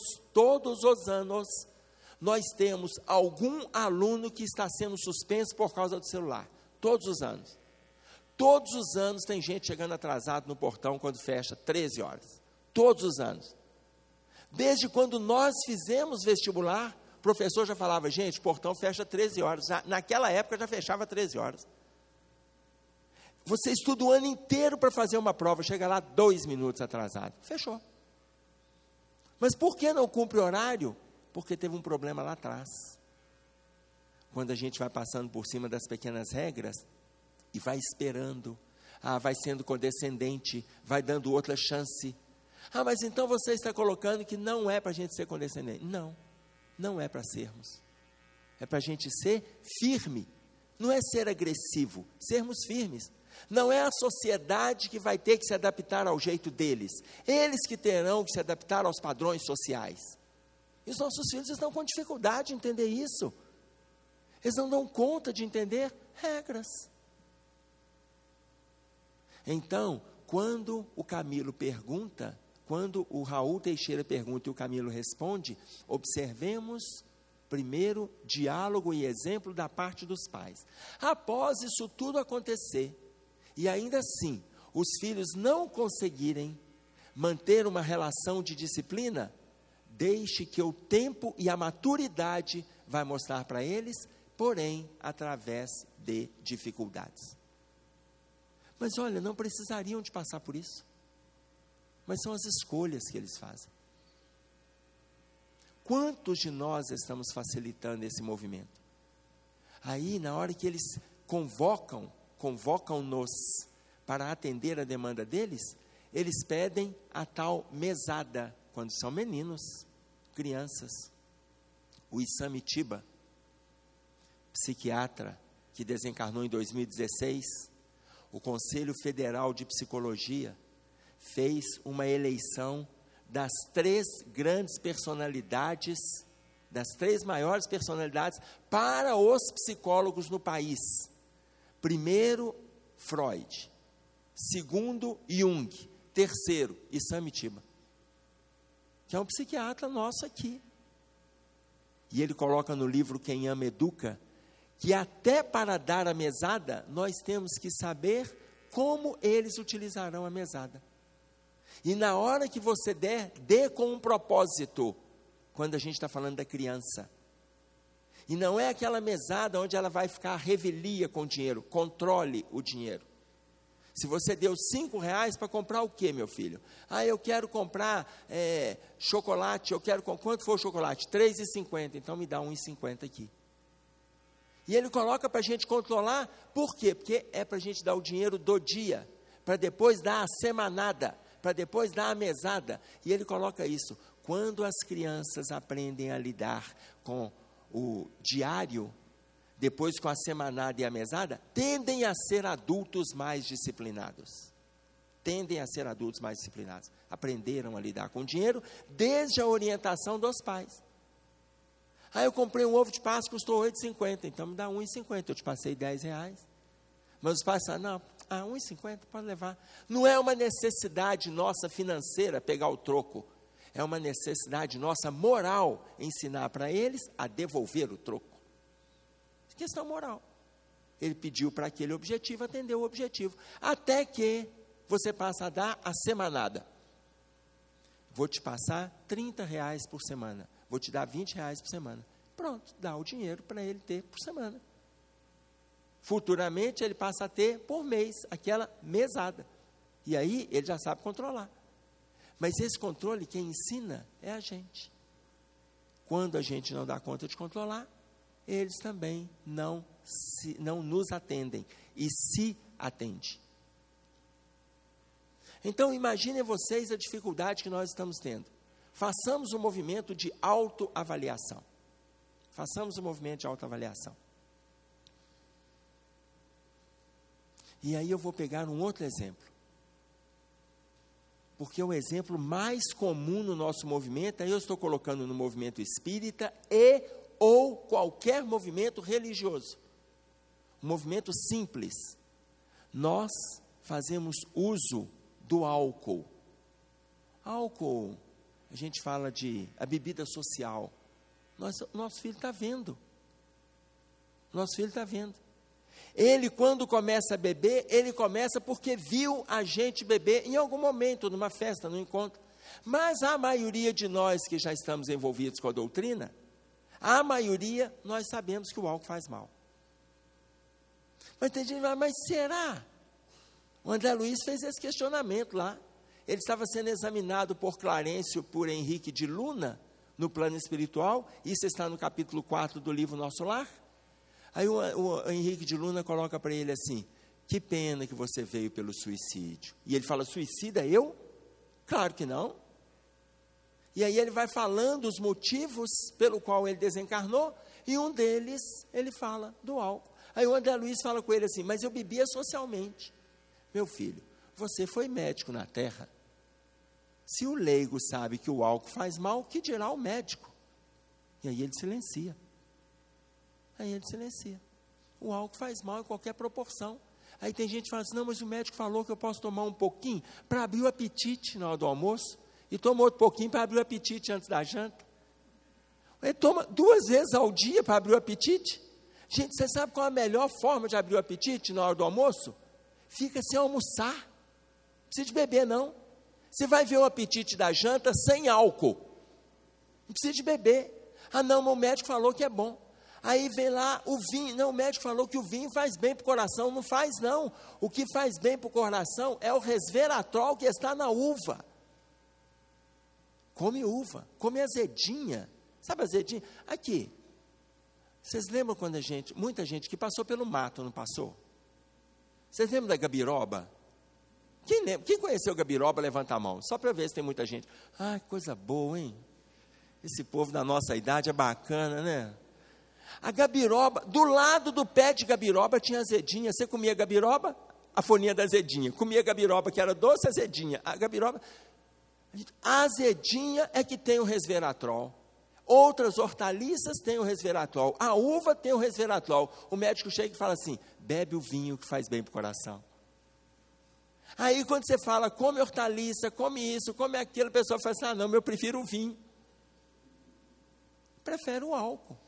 nós temos algum aluno que está sendo suspenso por causa do celular. Todos os anos. Todos os anos tem gente chegando atrasado no portão quando fecha 13 horas. Todos os anos. Desde quando nós fizemos vestibular, o professor já falava, gente, o portão fecha 13 horas. Naquela época já fechava 13 horas. Você estuda o ano inteiro para fazer uma prova, chega lá 2 minutos atrasado. Fechou. Mas por que não cumpre horário? Porque teve um problema lá atrás. Quando a gente vai passando por cima das pequenas regras, e vai esperando, vai sendo condescendente, vai dando outra chance. Mas então você está colocando que não é para a gente ser condescendente. Não, não é para sermos. É para a gente ser firme. Não é ser agressivo, sermos firmes. Não é a sociedade que vai ter que se adaptar ao jeito deles. Eles que terão que se adaptar aos padrões sociais. E os nossos filhos estão com dificuldade de entender isso. Eles não dão conta de entender regras. Então, quando o Camilo pergunta, quando o Raul Teixeira pergunta e o Camilo responde, observemos primeiro diálogo e exemplo da parte dos pais. Após isso tudo acontecer, e ainda assim, os filhos não conseguirem manter uma relação de disciplina, deixe que o tempo e a maturidade vai mostrar para eles, porém, através de dificuldades. Mas olha, não precisariam de passar por isso. Mas são as escolhas que eles fazem. Quantos de nós estamos facilitando esse movimento? Aí, na hora que eles convocam-nos para atender a demanda deles, eles pedem a tal mesada, quando são meninos, crianças. O Issam Itiba, psiquiatra, que desencarnou em 2016, o Conselho Federal de Psicologia fez uma eleição das 3 grandes personalidades, das 3 maiores personalidades para os psicólogos no país. Primeiro, Freud. Segundo, Jung. Terceiro, Issam Itiba, que é um psiquiatra nosso aqui. E ele coloca no livro Quem Ama Educa, que até para dar a mesada, nós temos que saber como eles utilizarão a mesada. E na hora que você der, dê com um propósito, quando a gente está falando da criança. E não é aquela mesada onde ela vai ficar à revelia com o dinheiro, controle o dinheiro. Se você deu R$5 para comprar o quê, meu filho? Eu quero comprar chocolate, quanto for o chocolate? R$3,50, então me dá R$1,50 aqui. E ele coloca para a gente controlar, por quê? Porque é para a gente dar o dinheiro do dia, para depois dar a semanada, para depois dar a mesada. E ele coloca isso. Quando as crianças aprendem a lidar com o diário, depois com a semanada e a mesada, tendem a ser adultos mais disciplinados. Tendem a ser adultos mais disciplinados. Aprenderam a lidar com o dinheiro desde a orientação dos pais. Eu comprei um ovo de Páscoa, custou R$8,50, então me dá R$1,50, eu te passei R$10. Mas os pais falam, não, R$1,50, pode levar. Não é uma necessidade nossa financeira pegar o troco, é uma necessidade nossa moral ensinar para eles a devolver o troco. Questão moral. Ele pediu para aquele objetivo, atendeu o objetivo. Até que você passa a dar a semanada. vou te passar R$30 por semana, vou te dar R$20 por semana. Pronto, dá o dinheiro para ele ter por semana. Futuramente ele passa a ter por mês, aquela mesada. E aí ele já sabe controlar. Mas esse controle, quem ensina é a gente. Quando a gente não dá conta de controlar, eles também não nos atendem e se atendem. Então imaginem vocês a dificuldade que nós estamos tendo. Façamos um movimento de autoavaliação. Façamos um movimento de autoavaliação. E aí eu vou pegar um outro exemplo. Porque o exemplo mais comum no nosso movimento, aí eu estou colocando no movimento espírita ou qualquer movimento religioso. Um movimento simples. Nós fazemos uso do álcool. Álcool, a gente fala de a bebida social. Nosso filho está vendo. Nosso filho está vendo. Ele, quando começa a beber, ele começa porque viu a gente beber em algum momento, numa festa, num encontro. Mas a maioria de nós que já estamos envolvidos com a doutrina, a maioria, nós sabemos que o álcool faz mal. Mas tem gente que fala, mas será? O André Luiz fez esse questionamento lá. Ele estava sendo examinado por Clarencio, por Henrique de Luna, no plano espiritual. Isso está no capítulo 4 do livro Nosso Lar. Aí o Henrique de Luna coloca para ele assim, que pena que você veio pelo suicídio. E ele fala, suicida eu? Claro que não. E aí ele vai falando os motivos pelo qual ele desencarnou, e um deles, ele fala do álcool. Aí o André Luiz fala com ele assim, mas eu bebia socialmente. Meu filho, você foi médico na Terra. Se o leigo sabe que o álcool faz mal, o que dirá o médico? E aí ele silencia. O álcool faz mal em qualquer proporção. Aí tem gente que fala assim, não, mas o médico falou que eu posso tomar um pouquinho para abrir o apetite na hora do almoço. E toma outro pouquinho para abrir o apetite antes da janta. Ele toma 2 vezes ao dia para abrir o apetite. Gente, você sabe qual é a melhor forma de abrir o apetite na hora do almoço? Fica sem almoçar. Não precisa de beber, não. Você vai ver o apetite da janta sem álcool. Não precisa de beber. Ah, não, mas o médico falou que é bom. Aí vem lá o vinho. Não, o médico falou que o vinho faz bem para o coração. Não faz, não. O que faz bem para o coração é o resveratrol que está na uva. Come uva, come azedinha. Sabe azedinha? Aqui. Vocês lembram quando muita gente que passou pelo mato, não passou? Vocês lembram da gabiroba? Quem lembra? Quem conheceu gabiroba, levanta a mão. Só para ver se tem muita gente. Ah, coisa boa, hein? Esse povo da nossa idade é bacana, né? A gabiroba, do lado do pé de gabiroba tinha azedinha. Você comia gabiroba? A folhinha da azedinha. Comia gabiroba, que era doce, azedinha. A gabiroba, a azedinha é que tem o resveratrol. Outras hortaliças têm o resveratrol. A uva tem o resveratrol. O médico chega e fala assim, bebe o vinho que faz bem para o coração. Aí quando você fala, come hortaliça, come isso, come aquilo, a pessoa fala assim, ah não, eu prefiro o vinho. Prefere o álcool.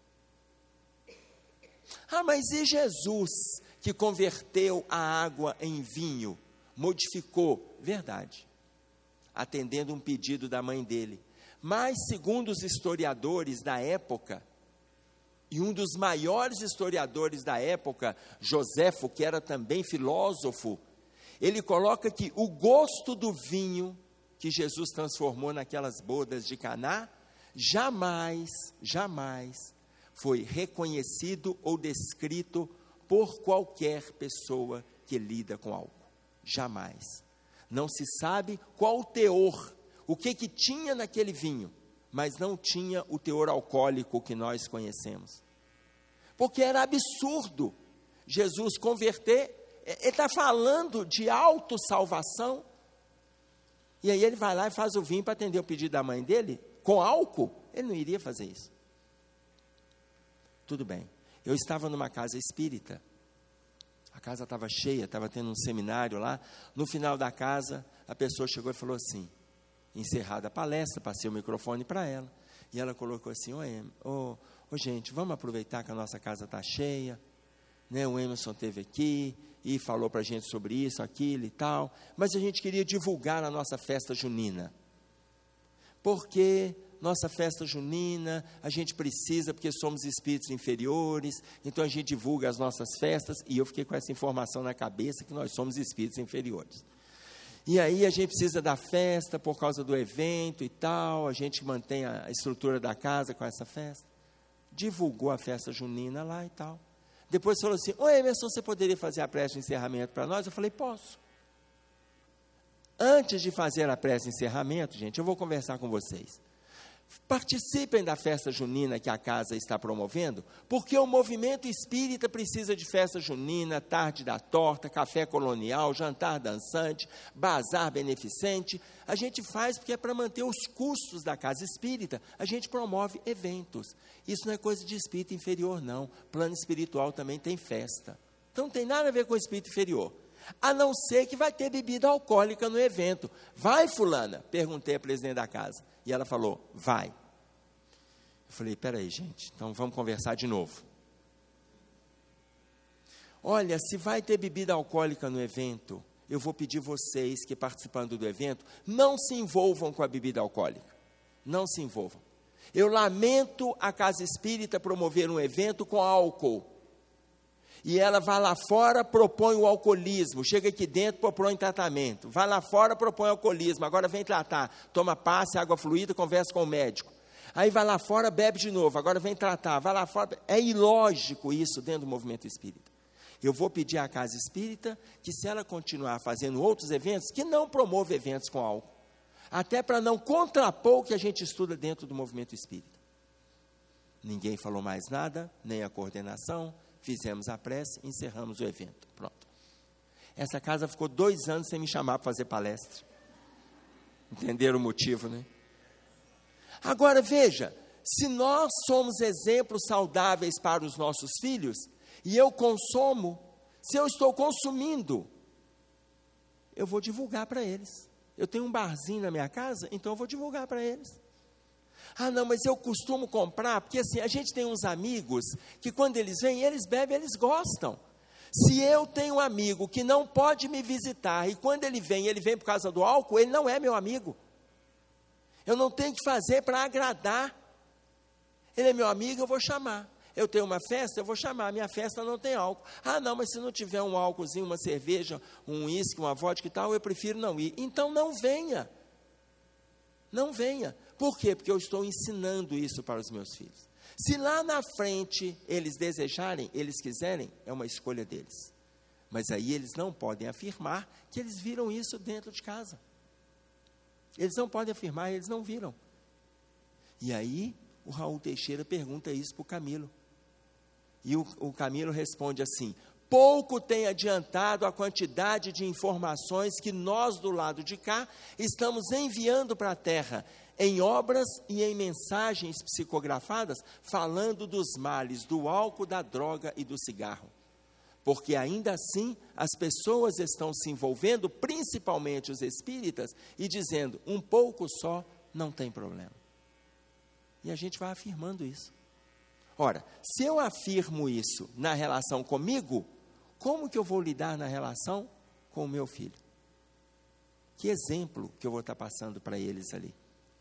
Ah, mas e Jesus, que converteu a água em vinho, modificou? Verdade. Atendendo um pedido da mãe dele. Mas, segundo os historiadores da época, e um dos maiores historiadores da época, Joséfo, que era também filósofo, ele coloca que o gosto do vinho que Jesus transformou naquelas bodas de Caná, jamais foi reconhecido ou descrito por qualquer pessoa que lida com álcool. Jamais. Não se sabe qual o teor, o que tinha naquele vinho, mas não tinha o teor alcoólico que nós conhecemos. Porque era absurdo Jesus converter, ele está falando de autossalvação, e aí ele vai lá e faz o vinho para atender o pedido da mãe dele, com álcool, ele não iria fazer isso. Tudo bem, eu estava numa casa espírita, a casa estava cheia, estava tendo um seminário lá, no final da casa, a pessoa chegou e falou assim, encerrada a palestra, passei o microfone para ela, e ela colocou assim, gente, vamos aproveitar que a nossa casa está cheia, né? O Emerson esteve aqui, e falou para a gente sobre isso, aquilo e tal, mas a gente queria divulgar a nossa festa junina. porque nossa festa junina, a gente precisa, porque somos espíritos inferiores, então a gente divulga as nossas festas, e eu fiquei com essa informação na cabeça, que nós somos espíritos inferiores. E aí a gente precisa da festa, por causa do evento e tal, a gente mantém a estrutura da casa com essa festa. Divulgou a festa junina lá e tal. Depois falou assim, ô Emerson, você poderia fazer a prece de encerramento para nós? Eu falei, posso. Antes de fazer a prece de encerramento, gente, eu vou conversar com vocês. Participem da festa junina que a casa está promovendo, porque o movimento espírita precisa de festa junina, tarde da torta, café colonial, jantar dançante, bazar beneficente. A gente faz porque é para manter os custos da casa espírita, a gente promove eventos. Isso não é coisa de espírito inferior, não. Plano espiritual também tem festa. Então não tem nada a ver com o espírito inferior. A não ser que vai ter bebida alcoólica no evento. Vai, fulana? Perguntei à presidente da casa. E ela falou, vai. Eu falei, peraí, gente, então vamos conversar de novo. Olha, se vai ter bebida alcoólica no evento, eu vou pedir vocês que participando do evento, não se envolvam com a bebida alcoólica. Não se envolvam. Eu lamento a casa espírita promover um evento com álcool. E ela vai lá fora, propõe o alcoolismo, chega aqui dentro, propõe tratamento, vai lá fora, propõe alcoolismo, agora vem tratar, toma passe, água fluida, conversa com o médico, aí vai lá fora, bebe de novo, agora vem tratar, vai lá fora, é ilógico isso dentro do movimento espírita. Eu vou pedir à casa espírita, que se ela continuar fazendo outros eventos, que não promova eventos com álcool, até para não contrapor o que a gente estuda dentro do movimento espírita. Ninguém falou mais nada, nem a coordenação. Fizemos a prece, encerramos o evento. Pronto. Essa casa ficou 2 anos sem me chamar para fazer palestra. Entenderam o motivo, né? Agora veja, se nós somos exemplos saudáveis para os nossos filhos, e eu consumo, se eu estou consumindo, eu vou divulgar para eles. Eu tenho um barzinho na minha casa, então eu vou divulgar para eles. Ah, não, mas eu costumo comprar, porque assim, a gente tem uns amigos que quando eles vêm, eles bebem, eles gostam. Se eu tenho um amigo que não pode me visitar, e quando ele vem por causa do álcool, ele não é meu amigo. Eu não tenho que fazer para agradar. Ele é meu amigo, eu vou chamar. Eu tenho uma festa, eu vou chamar, minha festa não tem álcool. Ah, não, mas se não tiver um álcoolzinho, uma cerveja, um uísque, uma vodka e tal, eu prefiro não ir. Então não venha. Não venha. Por quê? Porque eu estou ensinando isso para os meus filhos. Se lá na frente eles desejarem, eles quiserem, é uma escolha deles. Mas aí eles não podem afirmar que eles viram isso dentro de casa. Eles não podem afirmar, eles não viram. E aí o Raul Teixeira pergunta isso para o Camilo. E o Camilo responde assim, pouco tem adiantado a quantidade de informações que nós do lado de cá estamos enviando para a Terra, em obras e em mensagens psicografadas, falando dos males do álcool, da droga e do cigarro. Porque ainda assim, as pessoas estão se envolvendo, principalmente os espíritas, e dizendo, um pouco só, não tem problema. E a gente vai afirmando isso. Ora, se eu afirmo isso na relação comigo, como que eu vou lidar na relação com o meu filho? Que exemplo que eu vou estar passando para eles ali?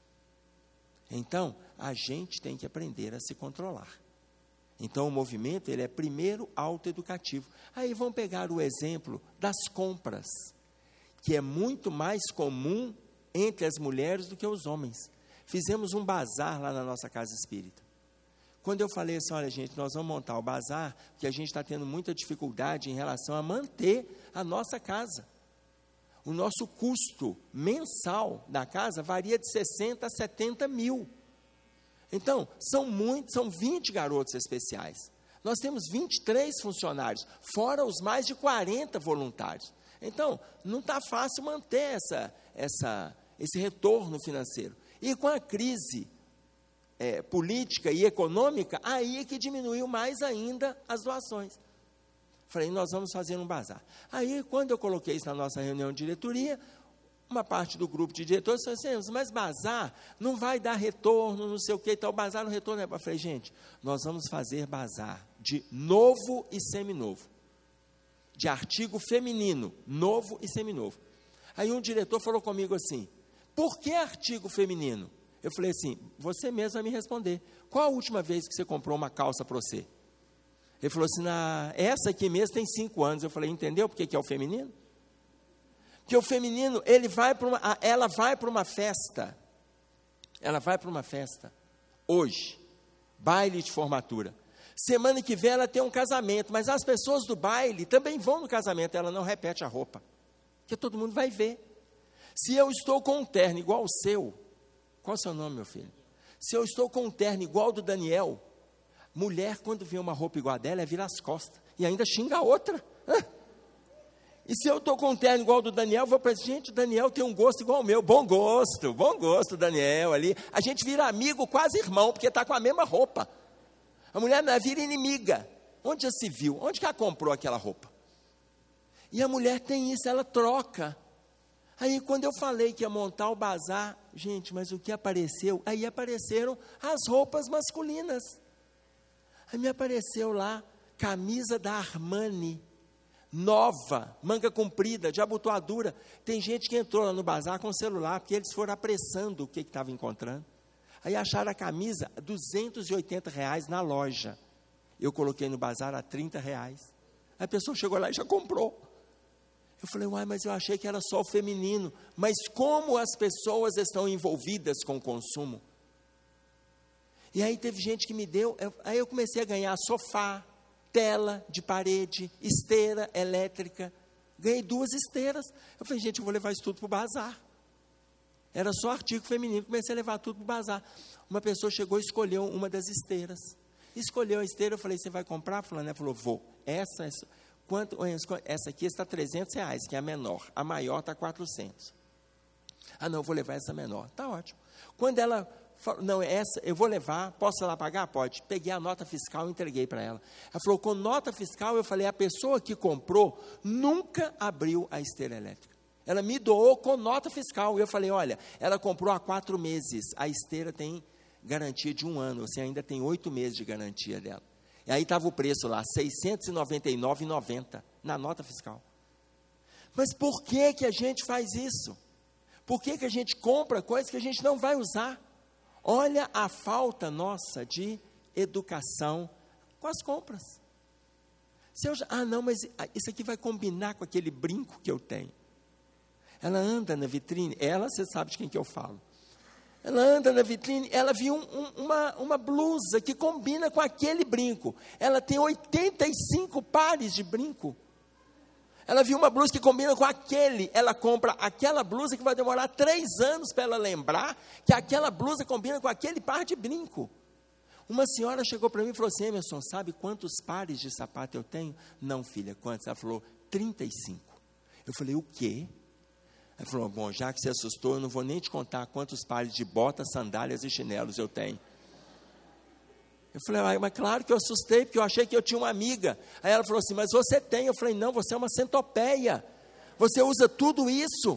Então, a gente tem que aprender a se controlar. Então, o movimento, ele é primeiro autoeducativo. Aí vamos pegar o exemplo das compras, que é muito mais comum entre as mulheres do que os homens. Fizemos um bazar lá na nossa casa espírita. Quando eu falei assim, olha gente, nós vamos montar o bazar, porque a gente está tendo muita dificuldade em relação a manter a nossa casa. O nosso custo mensal da casa varia de 60 a 70 mil. Então, são 20 garotos especiais. Nós temos 23 funcionários, fora os mais de 40 voluntários. Então, não está fácil manter esse retorno financeiro. E com a crise política e econômica, aí é que diminuiu mais ainda as doações. Falei, nós vamos fazer um bazar. Aí, quando eu coloquei isso na nossa reunião de diretoria, uma parte do grupo de diretores falou assim, mas bazar não vai dar retorno, não sei o que, então bazar no retorno. Eu falei, gente, nós vamos fazer bazar de novo e seminovo, de artigo feminino, novo e seminovo. Aí um diretor falou comigo assim, por que artigo feminino? Eu falei assim, você mesmo vai me responder. Qual a última vez que você comprou uma calça para você? Ele falou assim, essa aqui mesmo tem 5 anos. Eu falei, entendeu por que é o feminino? Porque o feminino, ela vai para uma festa. Ela vai para uma festa. Hoje, baile de formatura. Semana que vem ela tem um casamento, mas as pessoas do baile também vão no casamento. Ela não repete a roupa, porque todo mundo vai ver. Se eu estou com um terno igual o seu, qual é o seu nome, meu filho? Se eu estou com um terno igual ao do Daniel, mulher, quando vê uma roupa igual a dela, vira as costas e ainda xinga a outra. E se eu estou com um terno igual ao do Daniel, vou para gente, o Daniel tem um gosto igual ao meu. Bom gosto, Daniel, ali. A gente vira amigo, quase irmão, porque está com a mesma roupa. A mulher vira inimiga. Onde já se viu? Onde que ela comprou aquela roupa? E a mulher tem isso, ela troca. Aí quando eu falei que ia montar o bazar, gente, mas o que apareceu? Aí apareceram as roupas masculinas. Aí me apareceu lá, camisa da Armani, nova, manga comprida, de abotoadura. Tem gente que entrou lá no bazar com o celular, porque eles foram apressando o que estava encontrando. Aí acharam a camisa, R$280 na loja. Eu coloquei no bazar a R$30. Aí a pessoa chegou lá e já comprou. Eu falei, mas eu achei que era só o feminino. Mas como as pessoas estão envolvidas com o consumo? E aí teve gente que me deu, aí eu comecei a ganhar sofá, tela de parede, esteira elétrica. Ganhei 2 esteiras. Eu falei, gente, eu vou levar isso tudo para o bazar. Era só artigo feminino, comecei a levar tudo para o bazar. Uma pessoa chegou e escolheu uma das esteiras. Escolheu a esteira, eu falei, você vai comprar? Ela falou, vou. Essa aqui está R$300, que é a menor. A maior está 400. Não, eu vou levar essa menor. Está ótimo. Quando ela falou, não, essa eu vou levar, posso lá pagar? Pode. Peguei a nota fiscal e entreguei para ela. Ela falou, com nota fiscal, eu falei, a pessoa que comprou nunca abriu a esteira elétrica. Ela me doou com nota fiscal. E eu falei, olha, ela comprou há 4 meses. A esteira tem garantia de 1 ano. Você ainda tem 8 meses de garantia dela. E aí estava o preço lá, R$ 699,90 na nota fiscal. Mas por que a gente faz isso? Por que a gente compra coisas que a gente não vai usar? Olha a falta nossa de educação com as compras. Não, mas isso aqui vai combinar com aquele brinco que eu tenho. Ela anda na vitrine, você sabe de quem que eu falo. Ela anda na vitrine, ela viu uma blusa que combina com aquele brinco. Ela tem 85 pares de brinco. Ela viu uma blusa que combina com aquele. Ela compra aquela blusa que vai demorar 3 anos para ela lembrar que aquela blusa combina com aquele par de brinco. Uma senhora chegou para mim e falou assim, Emerson, sabe quantos pares de sapato eu tenho? Não, filha, quantos? Ela falou, 35. Eu falei, o quê? Ela falou, bom, já que você assustou, eu não vou nem te contar quantos pares de botas, sandálias e chinelos eu tenho. Eu falei, mas claro que eu assustei, porque eu achei que eu tinha uma amiga. Aí ela falou assim, mas você tem? Eu falei, não, você é uma centopeia. Você usa tudo isso.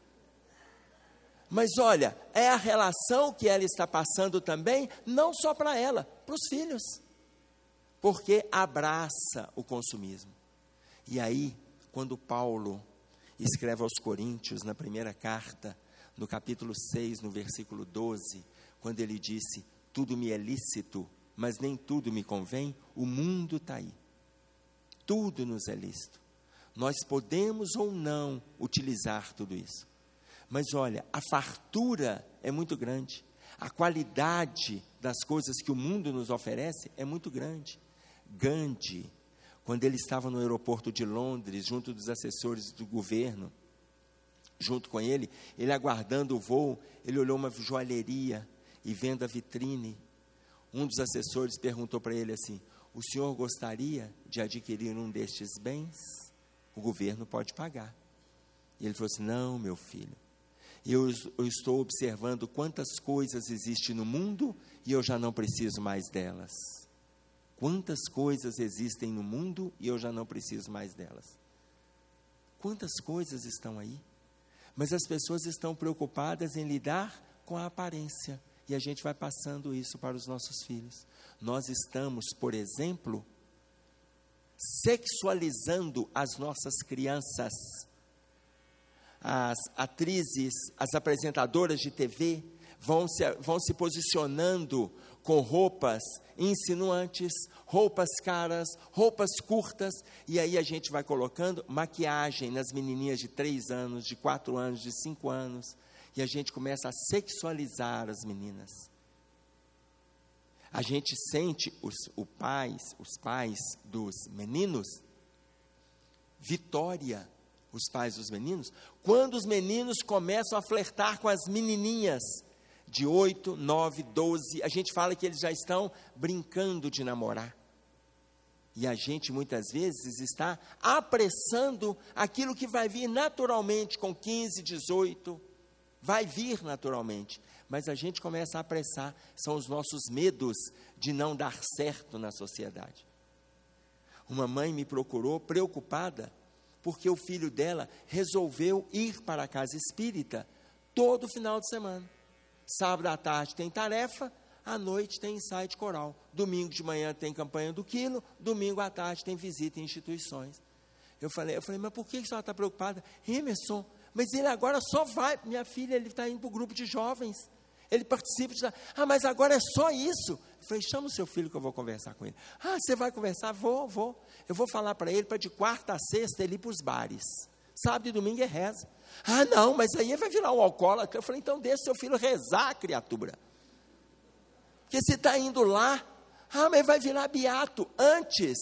Mas olha, é a relação que ela está passando também, não só para ela, para os filhos. Porque abraça o consumismo. E aí, quando Paulo escreve aos Coríntios, na primeira carta, no capítulo 6, no versículo 12, quando ele disse, tudo me é lícito, mas nem tudo me convém, o mundo está aí. Tudo nos é lícito. Nós podemos ou não utilizar tudo isso. Mas olha, a fartura é muito grande. A qualidade das coisas que o mundo nos oferece é muito grande. Gandhi, quando ele estava no aeroporto de Londres, junto dos assessores do governo, junto com ele aguardando o voo, ele olhou uma joalheria e vendo a vitrine, um dos assessores perguntou para ele assim, o senhor gostaria de adquirir um destes bens? O governo pode pagar. E ele falou assim, não, meu filho, eu estou observando quantas coisas existem no mundo e eu já não preciso mais delas. Quantas coisas existem no mundo e eu já não preciso mais delas. Quantas coisas estão aí? Mas as pessoas estão preocupadas em lidar com a aparência. E a gente vai passando isso para os nossos filhos. Nós estamos, por exemplo, sexualizando as nossas crianças. As atrizes, as apresentadoras de TV, vão se posicionando com roupas insinuantes, roupas caras, roupas curtas, e aí a gente vai colocando maquiagem nas menininhas de 3 anos, de 4 anos, de 5 anos, e a gente começa a sexualizar as meninas. A gente sente os pais dos meninos, vitória, os pais dos meninos, quando os meninos começam a flertar com as menininhas, de 8, 9, 12, a gente fala que eles já estão brincando de namorar. E a gente muitas vezes está apressando aquilo que vai vir naturalmente com 15, 18, vai vir naturalmente. Mas a gente começa a apressar, são os nossos medos de não dar certo na sociedade. Uma mãe me procurou preocupada, porque o filho dela resolveu ir para a casa espírita todo final de semana. Sábado à tarde tem tarefa, à noite tem ensaio de coral. Domingo de manhã tem campanha do quilo, domingo à tarde tem visita em instituições. Eu falei, mas por que a senhora está preocupada? Emerson, mas ele agora só vai, minha filha, ele está indo para o grupo de jovens, ele participa de... mas agora é só isso. Eu falei, chama o seu filho que eu vou conversar com ele. Você vai conversar? Vou. Eu vou falar para ele, para de quarta a sexta ele ir para os bares. Sábado e domingo é reza. Não, mas aí vai virar um alcoólatra. Eu falei, então deixa seu filho rezar, criatura. Porque se está indo lá, mas vai virar beato antes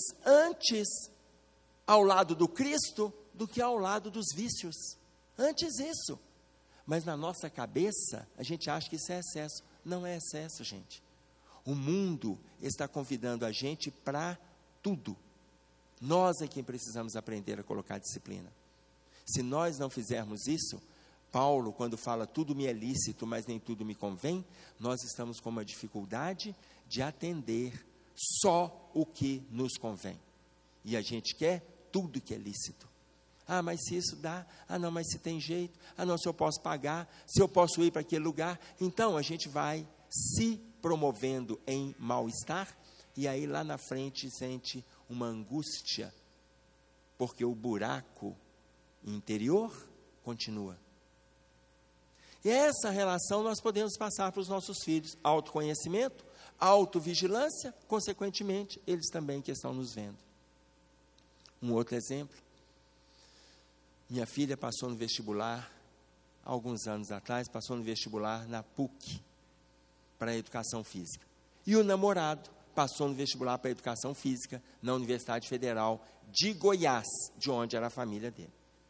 ao lado do Cristo do que ao lado dos vícios. Antes isso. Mas na nossa cabeça, a gente acha que isso é excesso. Não é excesso, gente. O mundo está convidando a gente para tudo. Nós é quem precisamos aprender a colocar disciplina. Se nós não fizermos isso, Paulo, quando fala tudo me é lícito, mas nem tudo me convém, nós estamos com uma dificuldade de atender só o que nos convém. E a gente quer tudo que é lícito. Mas se isso dá, não, mas se tem jeito, não, se eu posso pagar, se eu posso ir para aquele lugar, então a gente vai se promovendo em mal-estar, e aí lá na frente sente uma angústia, porque o buraco interior continua. E essa relação nós podemos passar para os nossos filhos, autoconhecimento, autovigilância, consequentemente, eles também que estão nos vendo. Um outro exemplo, minha filha passou no vestibular, há alguns anos atrás, passou no vestibular na PUC, para a educação física. E o namorado passou no vestibular para a educação física, na Universidade Federal de Goiás, de onde era a família dele.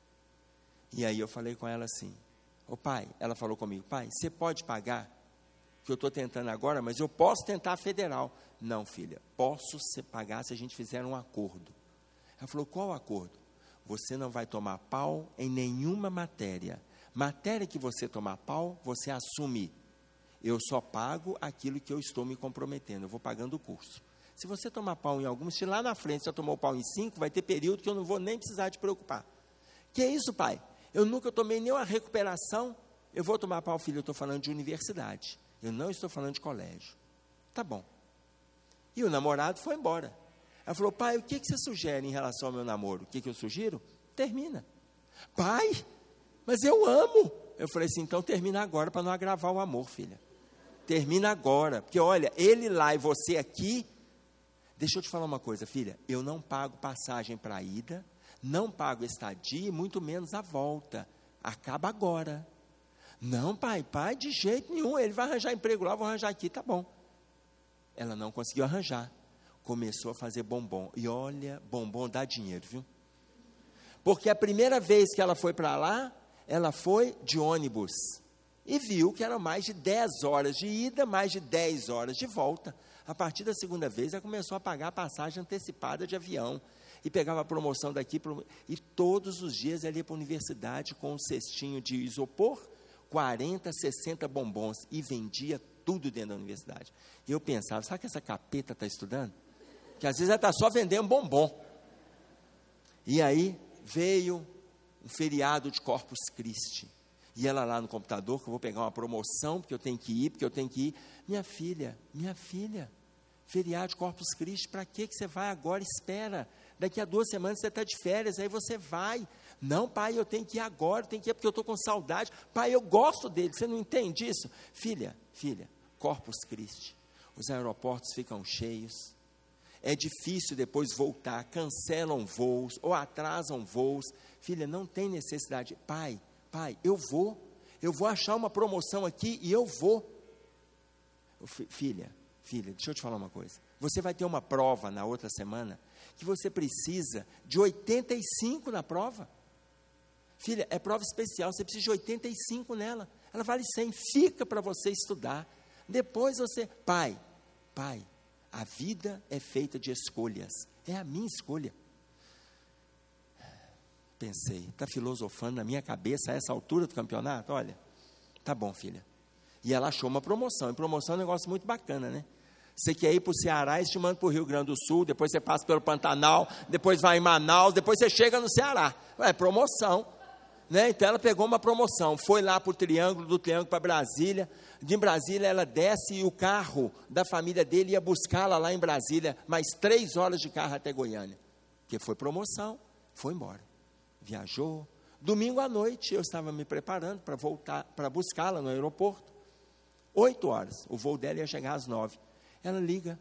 E aí eu falei com ela assim, pai, ela falou comigo, pai, você pode pagar? Que eu estou tentando agora, mas eu posso tentar a federal. Não, filha, posso pagar se a gente fizer um acordo. Ela falou, qual acordo? Você não vai tomar pau em nenhuma matéria. Matéria que você tomar pau, você assume. Eu só pago aquilo que eu estou me comprometendo. Eu vou pagando o curso. Se você tomar pau em alguns, se lá na frente você tomou pau em 5, vai ter período que eu não vou nem precisar te preocupar. Que é isso, pai? Eu nunca tomei nenhuma recuperação. Eu vou tomar pau, filho, eu estou falando de universidade. Eu não estou falando de colégio. Tá bom. E o namorado foi embora. Ela falou, pai, o que você sugere em relação ao meu namoro? O que eu sugiro? Termina. Pai, mas eu amo. Eu falei assim, então termina agora para não agravar o amor, filha. Termina agora. Porque olha, ele lá e você aqui. Deixa eu te falar uma coisa, filha. Eu não pago passagem para a ida, não pago estadia e muito menos a volta. Acaba agora. Não, pai, de jeito nenhum. Ele vai arranjar emprego lá, eu vou arranjar aqui, tá bom. Ela não conseguiu arranjar. Começou a fazer bombom. E olha, bombom dá dinheiro, viu? Porque a primeira vez que ela foi para lá, ela foi de ônibus. E viu que eram mais de 10 horas de ida, mais de 10 horas de volta. A partir da segunda vez, ela começou a pagar a passagem antecipada de avião. E pegava a promoção daqui. E todos os dias ela ia para a universidade com um cestinho de isopor, 40, 60 bombons. E vendia tudo dentro da universidade. E eu pensava, sabe que essa capeta está estudando? Que às vezes ela está só vendendo bombom. E aí veio um feriado de Corpus Christi. E ela lá no computador, que eu vou pegar uma promoção, porque eu tenho que ir. Minha filha, feriado de Corpus Christi, para que você vai agora? Espera, daqui a 2 semanas você está de férias, aí você vai. Não, pai, eu tenho que ir agora, eu tenho que ir porque eu estou com saudade. Pai, eu gosto dele, você não entende isso? Filha, Corpus Christi, os aeroportos ficam cheios, é difícil depois voltar, cancelam voos ou atrasam voos. Filha, não tem necessidade. Pai, eu vou achar uma promoção aqui e eu vou. Filha, deixa eu te falar uma coisa. Você vai ter uma prova na outra semana que você precisa de 85 na prova. Filha, é prova especial, você precisa de 85 nela. Ela vale 100, fica para você estudar. Depois você... Pai, a vida é feita de escolhas. É a minha escolha. Pensei, está filosofando na minha cabeça a essa altura do campeonato? Olha, tá bom, filha. E ela achou uma promoção. E promoção é um negócio muito bacana, né? Você quer ir para o Ceará, eles te mandam para o Rio Grande do Sul, depois você passa pelo Pantanal, depois vai em Manaus, depois você chega no Ceará. É promoção, né? Então ela pegou uma promoção, foi lá para o Triângulo, do Triângulo para Brasília. De Brasília ela desce e o carro da família dele ia buscá-la lá em Brasília, mais 3 horas de carro até Goiânia. Porque foi promoção, foi embora. Viajou. Domingo à noite eu estava me preparando para voltar, para buscá-la no aeroporto. 8 horas, o voo dela ia chegar às 9. Ela liga.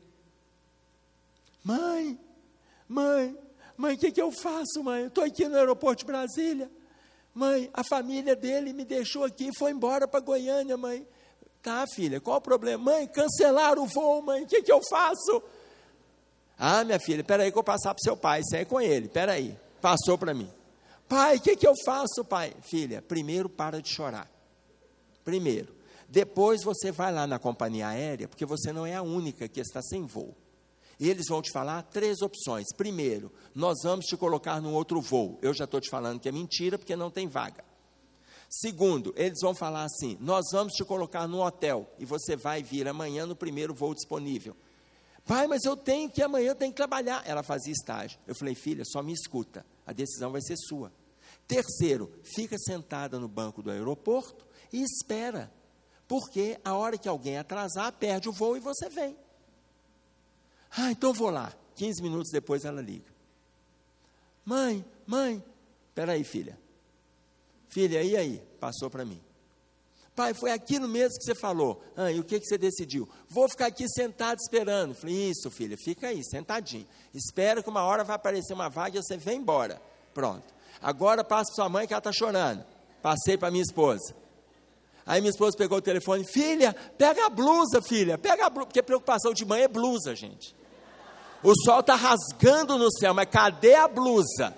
Mãe, o que eu faço, mãe? Eu estou aqui no aeroporto de Brasília. Mãe, a família dele me deixou aqui e foi embora para Goiânia, mãe. Tá, filha, qual o problema? Mãe, cancelaram o voo, mãe, o que eu faço? Ah, minha filha, peraí que eu vou passar para o seu pai, isso aí é com ele, peraí. Passou para mim. Pai, o que eu faço, pai? Filha, primeiro para de chorar. Primeiro. Depois você vai lá na companhia aérea, porque você não é a única que está sem voo. Eles vão te falar 3 opções. Primeiro, nós vamos te colocar num outro voo. Eu já estou te falando que é mentira, porque não tem vaga. Segundo, eles vão falar assim, nós vamos te colocar num hotel, e você vai vir amanhã no primeiro voo disponível. Pai, mas amanhã eu tenho que trabalhar. Ela fazia estágio. Eu falei, filha, só me escuta, a decisão vai ser sua. Terceiro, fica sentada no banco do aeroporto e espera. Porque a hora que alguém atrasar, perde o voo e você vem. Ah, então vou lá. 15 minutos depois ela liga. Mãe, peraí, filha. Filha, e aí? Passou para mim. Pai, foi aquilo mesmo que você falou. Ah, e o que você decidiu? Vou ficar aqui sentado esperando. Falei, isso, filha, fica aí, sentadinho. Espera que uma hora vai aparecer uma vaga e você vem embora. Pronto. Agora passa para sua mãe que ela está chorando. Passei para minha esposa. Aí minha esposa pegou o telefone, filha, pega a blusa, filha, pega a blusa, porque preocupação de mãe é blusa, gente. O sol está rasgando no céu, mas cadê a blusa?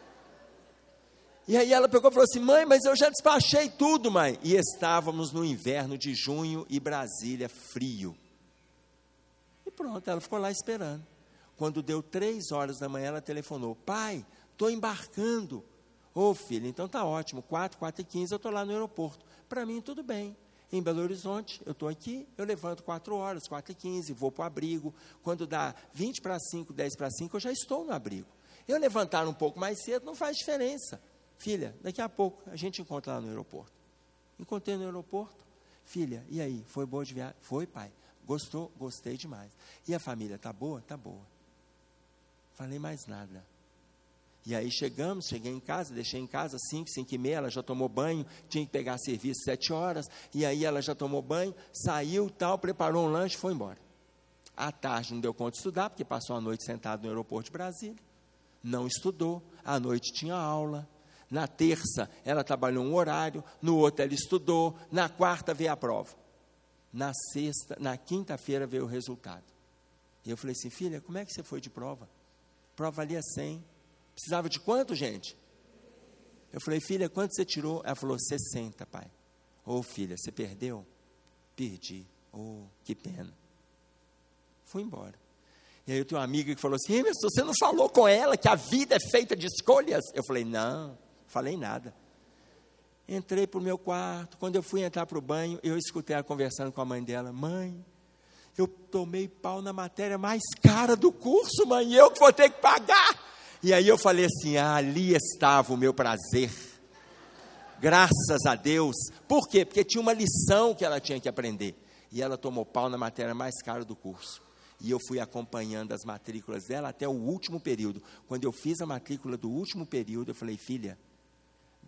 E aí ela pegou e falou assim, mãe, mas eu já despachei tudo, mãe. E estávamos no inverno de junho e Brasília frio. E pronto, ela ficou lá esperando. Quando deu 3 horas da manhã, ela telefonou, pai, estou embarcando. Ô filha, então está ótimo, 4h15 eu estou lá no aeroporto. Para mim tudo bem, em Belo Horizonte, eu estou aqui, eu levanto 4 horas, 4h15, vou para o abrigo, quando dá 20 para 5, 10 para 5, eu já estou no abrigo. Eu levantar um pouco mais cedo não faz diferença. Filha, daqui a pouco a gente encontra lá no aeroporto. Encontrei no aeroporto, filha, e aí, foi boa de viagem? Foi, pai, gostou? Gostei demais. E a família, está boa? Está boa. Falei mais nada. E aí cheguei em casa, deixei em casa 5, 5h30, ela já tomou banho, tinha que pegar serviço 7 horas, e aí ela já tomou banho, saiu, tal, preparou um lanche, foi embora. À tarde não deu conta de estudar, porque passou a noite sentado no aeroporto de Brasília, não estudou, à noite tinha aula, na terça ela trabalhou um horário, no outro ela estudou, na quarta veio a prova, na quinta-feira veio o resultado. E eu falei assim, filha, como é que você foi de prova? Prova valia 100. Precisava de quanto, gente? Eu falei, filha, quanto você tirou? Ela falou, 60, pai. Ô, filha, você perdeu? Perdi. Oh, que pena. Fui embora. E aí eu tenho uma amiga que falou assim, Emerson, você não falou com ela que a vida é feita de escolhas? Eu falei, não falei nada. Entrei para o meu quarto, quando eu fui entrar para o banho, eu escutei ela conversando com a mãe dela, mãe, eu tomei pau na matéria mais cara do curso, mãe, eu que vou ter que pagar. E aí eu falei assim, ali estava o meu prazer, graças a Deus. Por quê? Porque tinha uma lição que ela tinha que aprender, e ela tomou pau na matéria mais cara do curso, e eu fui acompanhando as matrículas dela até o último período. Quando eu fiz a matrícula do último período, eu falei, filha,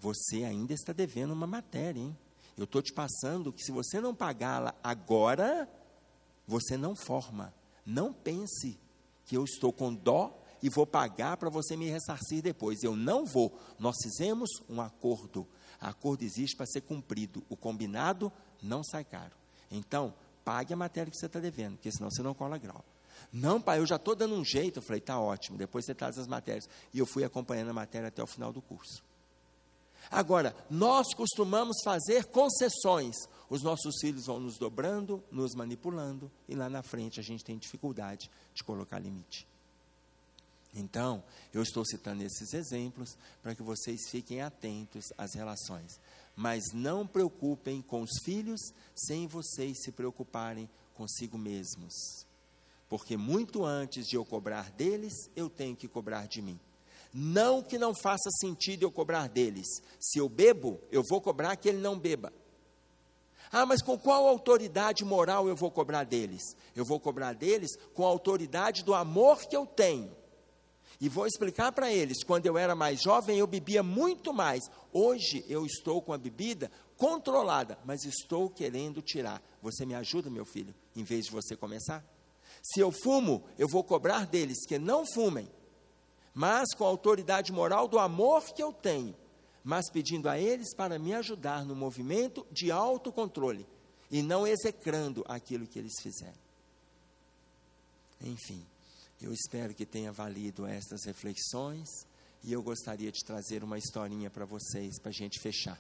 você ainda está devendo uma matéria, hein? Eu estou te passando que se você não pagá-la agora, você não forma. Não pense que eu estou com dó e vou pagar para você me ressarcir depois. Eu não vou. Nós fizemos um acordo. Acordo existe para ser cumprido. O combinado não sai caro. Então, pague a matéria que você está devendo, porque senão você não cola grau. Não, pai, eu já estou dando um jeito. Eu falei, está ótimo, depois você traz as matérias. E eu fui acompanhando a matéria até o final do curso. Agora, nós costumamos fazer concessões. Os nossos filhos vão nos dobrando, nos manipulando, e lá na frente a gente tem dificuldade de colocar limite. Então, eu estou citando esses exemplos para que vocês fiquem atentos às relações. Mas não preocupem com os filhos sem vocês se preocuparem consigo mesmos. Porque muito antes de eu cobrar deles, eu tenho que cobrar de mim. Não que não faça sentido eu cobrar deles. Se eu bebo, eu vou cobrar que ele não beba. Ah, mas com qual autoridade moral eu vou cobrar deles? Eu vou cobrar deles com a autoridade do amor que eu tenho. E vou explicar para eles, quando eu era mais jovem, eu bebia muito mais. Hoje eu estou com a bebida controlada, mas estou querendo tirar. Você me ajuda, meu filho, em vez de você começar? Se eu fumo, eu vou cobrar deles que não fumem, mas com a autoridade moral do amor que eu tenho, mas pedindo a eles para me ajudar no movimento de autocontrole, e não execrando aquilo que eles fizeram. Enfim, eu espero que tenha valido estas reflexões, e eu gostaria de trazer uma historinha para vocês, para a gente fechar.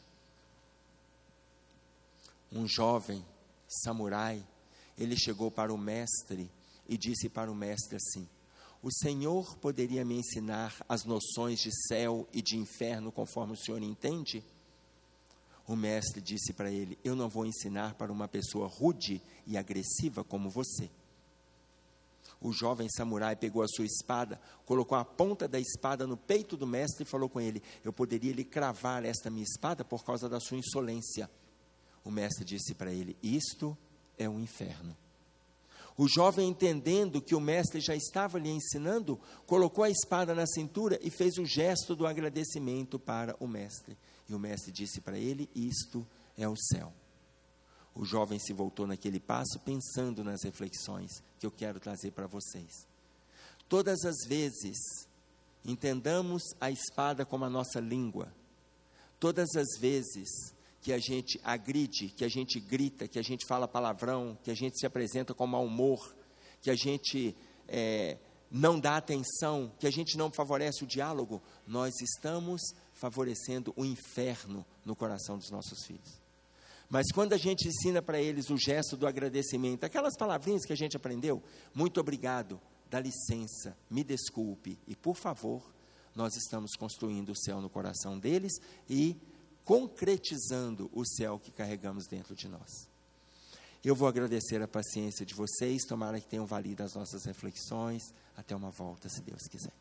Um jovem samurai, ele chegou para o mestre, e disse para o mestre assim: o Senhor poderia me ensinar as noções de céu e de inferno conforme o Senhor entende? O mestre disse para ele: eu não vou ensinar para uma pessoa rude e agressiva como você. O jovem samurai pegou a sua espada, colocou a ponta da espada no peito do mestre e falou com ele: eu poderia lhe cravar esta minha espada por causa da sua insolência. O mestre disse para ele: isto é o inferno. O jovem, entendendo que o mestre já estava lhe ensinando, colocou a espada na cintura e fez o gesto do agradecimento para o mestre. E o mestre disse para ele: isto é o céu. O jovem se voltou naquele passo, pensando nas reflexões que eu quero trazer para vocês. Todas as vezes, entendamos a espada como a nossa língua. Todas as vezes que a gente agride, que a gente grita, que a gente fala palavrão, que a gente se apresenta com mau humor, que a gente não dá atenção, que a gente não favorece o diálogo, nós estamos favorecendo o inferno no coração dos nossos filhos. Mas quando a gente ensina para eles o gesto do agradecimento, aquelas palavrinhas que a gente aprendeu, muito obrigado, dá licença, me desculpe e por favor, nós estamos construindo o céu no coração deles e concretizando o céu que carregamos dentro de nós. Eu vou agradecer a paciência de vocês, tomara que tenham valido as nossas reflexões. Até uma volta, se Deus quiser.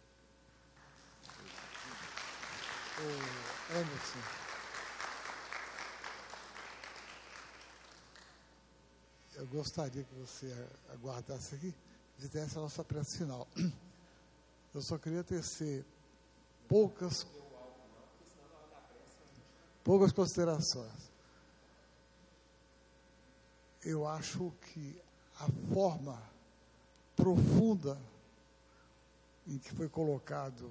Emerson, eu gostaria que você aguardasse aqui, fizesse a nossa prece final. Eu só queria tecer poucas considerações. Eu acho que a forma profunda em que foi colocado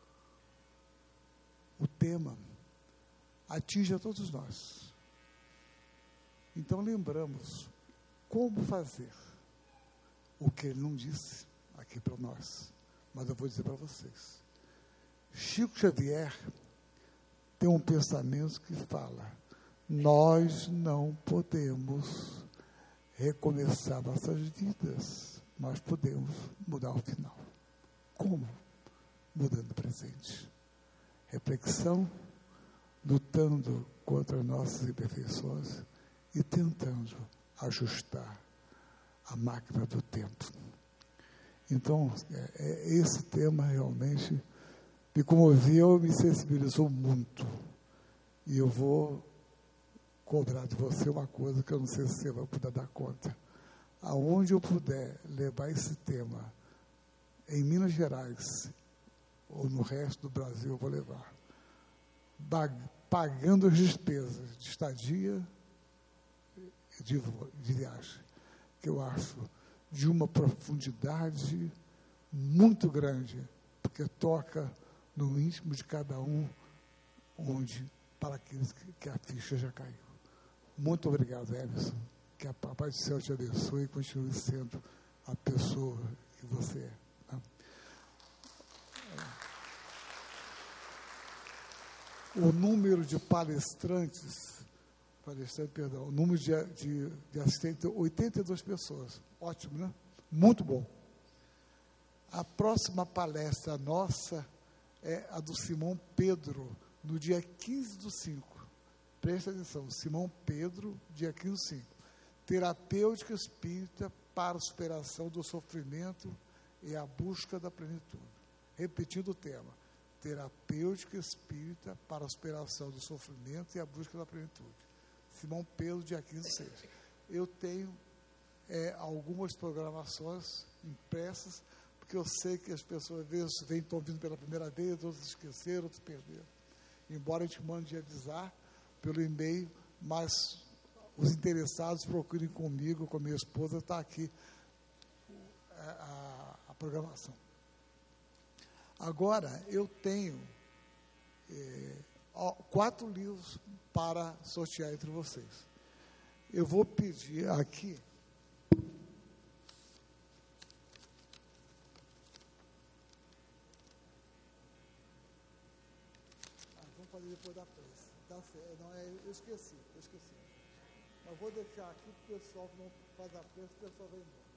o tema atinge a todos nós. Então lembramos como fazer o que ele não disse aqui para nós, mas eu vou dizer para vocês. Chico Xavier tem um pensamento que fala: nós não podemos recomeçar nossas vidas, nós podemos mudar o final. Como? Mudando o presente. Reflexão, lutando contra nossas imperfeições e tentando ajustar a máquina do tempo. Então, esse tema realmente me comoveu e me sensibilizou muito. E eu vou cobrar de você uma coisa que eu não sei se você vai poder dar conta. Aonde eu puder levar esse tema, em Minas Gerais ou no resto do Brasil, eu vou levar. pagando as despesas de estadia e de viagem, que eu acho de uma profundidade muito grande, porque toca no íntimo de cada um, para aqueles que a ficha já caiu. Muito obrigado, Emerson. Que a paz do céu te abençoe e continue sendo a pessoa que você é. Tá? O número de palestrantes, o número de assistentes, 82 pessoas. Ótimo, né? Muito bom. A próxima palestra nossa é a do Simão Pedro, no dia 15/5. Presta atenção, Simão Pedro, dia 15/5. Terapêutica espírita para a superação do sofrimento e a busca da plenitude. Repetindo o tema, terapêutica espírita para a superação do sofrimento e a busca da plenitude. Simão Pedro, dia 15/6. Eu tenho algumas programações impressas, porque eu sei que as pessoas, às vezes, estão vindo pela primeira vez, outros esqueceram, outros perderam. Embora a gente mande avisar pelo e-mail, mas os interessados procurem comigo, com a minha esposa, está aqui a programação. Agora, eu tenho 4 livros para sortear entre vocês. Eu vou pedir aqui. Vamos fazer depois da pressa. Não, eu esqueci. Mas vou deixar aqui para o pessoal que não faz a pressa, o pessoal vai embora.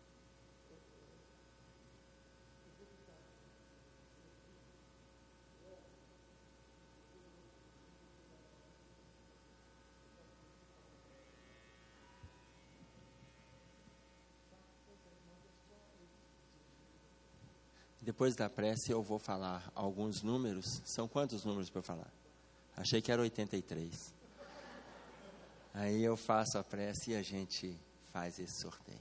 Depois da prece eu vou falar alguns números. São quantos números para eu falar? Achei que era 83. Aí eu faço a prece e a gente faz esse sorteio.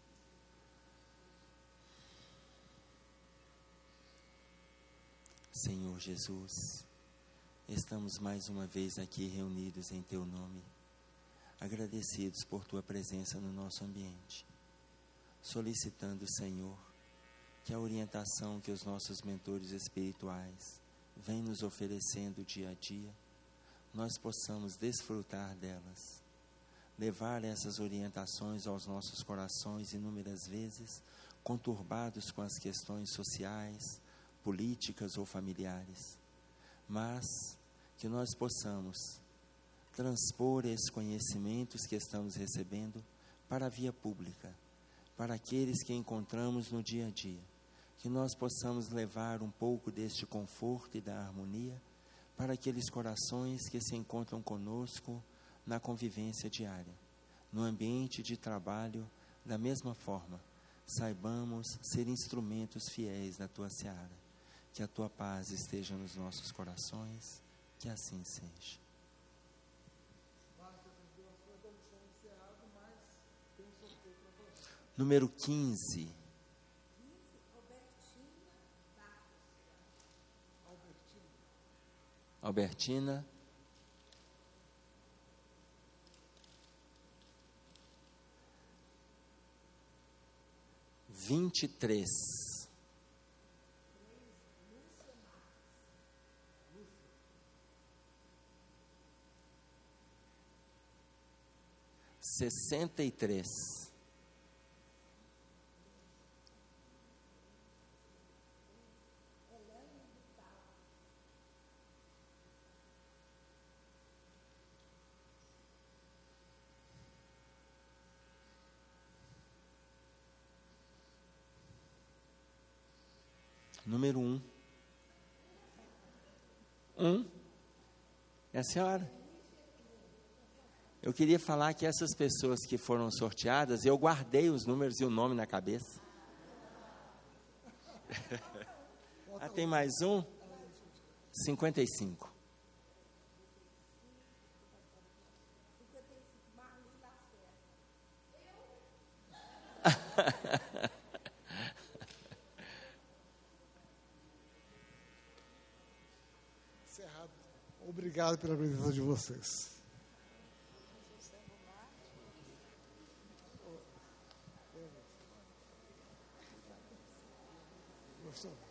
Senhor Jesus, estamos mais uma vez aqui reunidos em Teu nome, agradecidos por Tua presença no nosso ambiente, solicitando, Senhor, que a orientação que os nossos mentores espirituais vêm nos oferecendo dia a dia, nós possamos desfrutar delas, levar essas orientações aos nossos corações inúmeras vezes, conturbados com as questões sociais, políticas ou familiares, mas que nós possamos transpor esses conhecimentos que estamos recebendo para a via pública, para aqueles que encontramos no dia a dia, que nós possamos levar um pouco deste conforto e da harmonia para aqueles corações que se encontram conosco na convivência diária, no ambiente de trabalho. Da mesma forma, saibamos ser instrumentos fiéis da Tua seara, que a Tua paz esteja nos nossos corações, que assim seja. Número 15. Albertina. Vinte e três. Sessenta e três. Número 1. É a senhora. Eu queria falar que essas pessoas que foram sorteadas, eu guardei os números e o nome na cabeça. Tem mais um? 55. Obrigado pela presença de vocês. Gostou?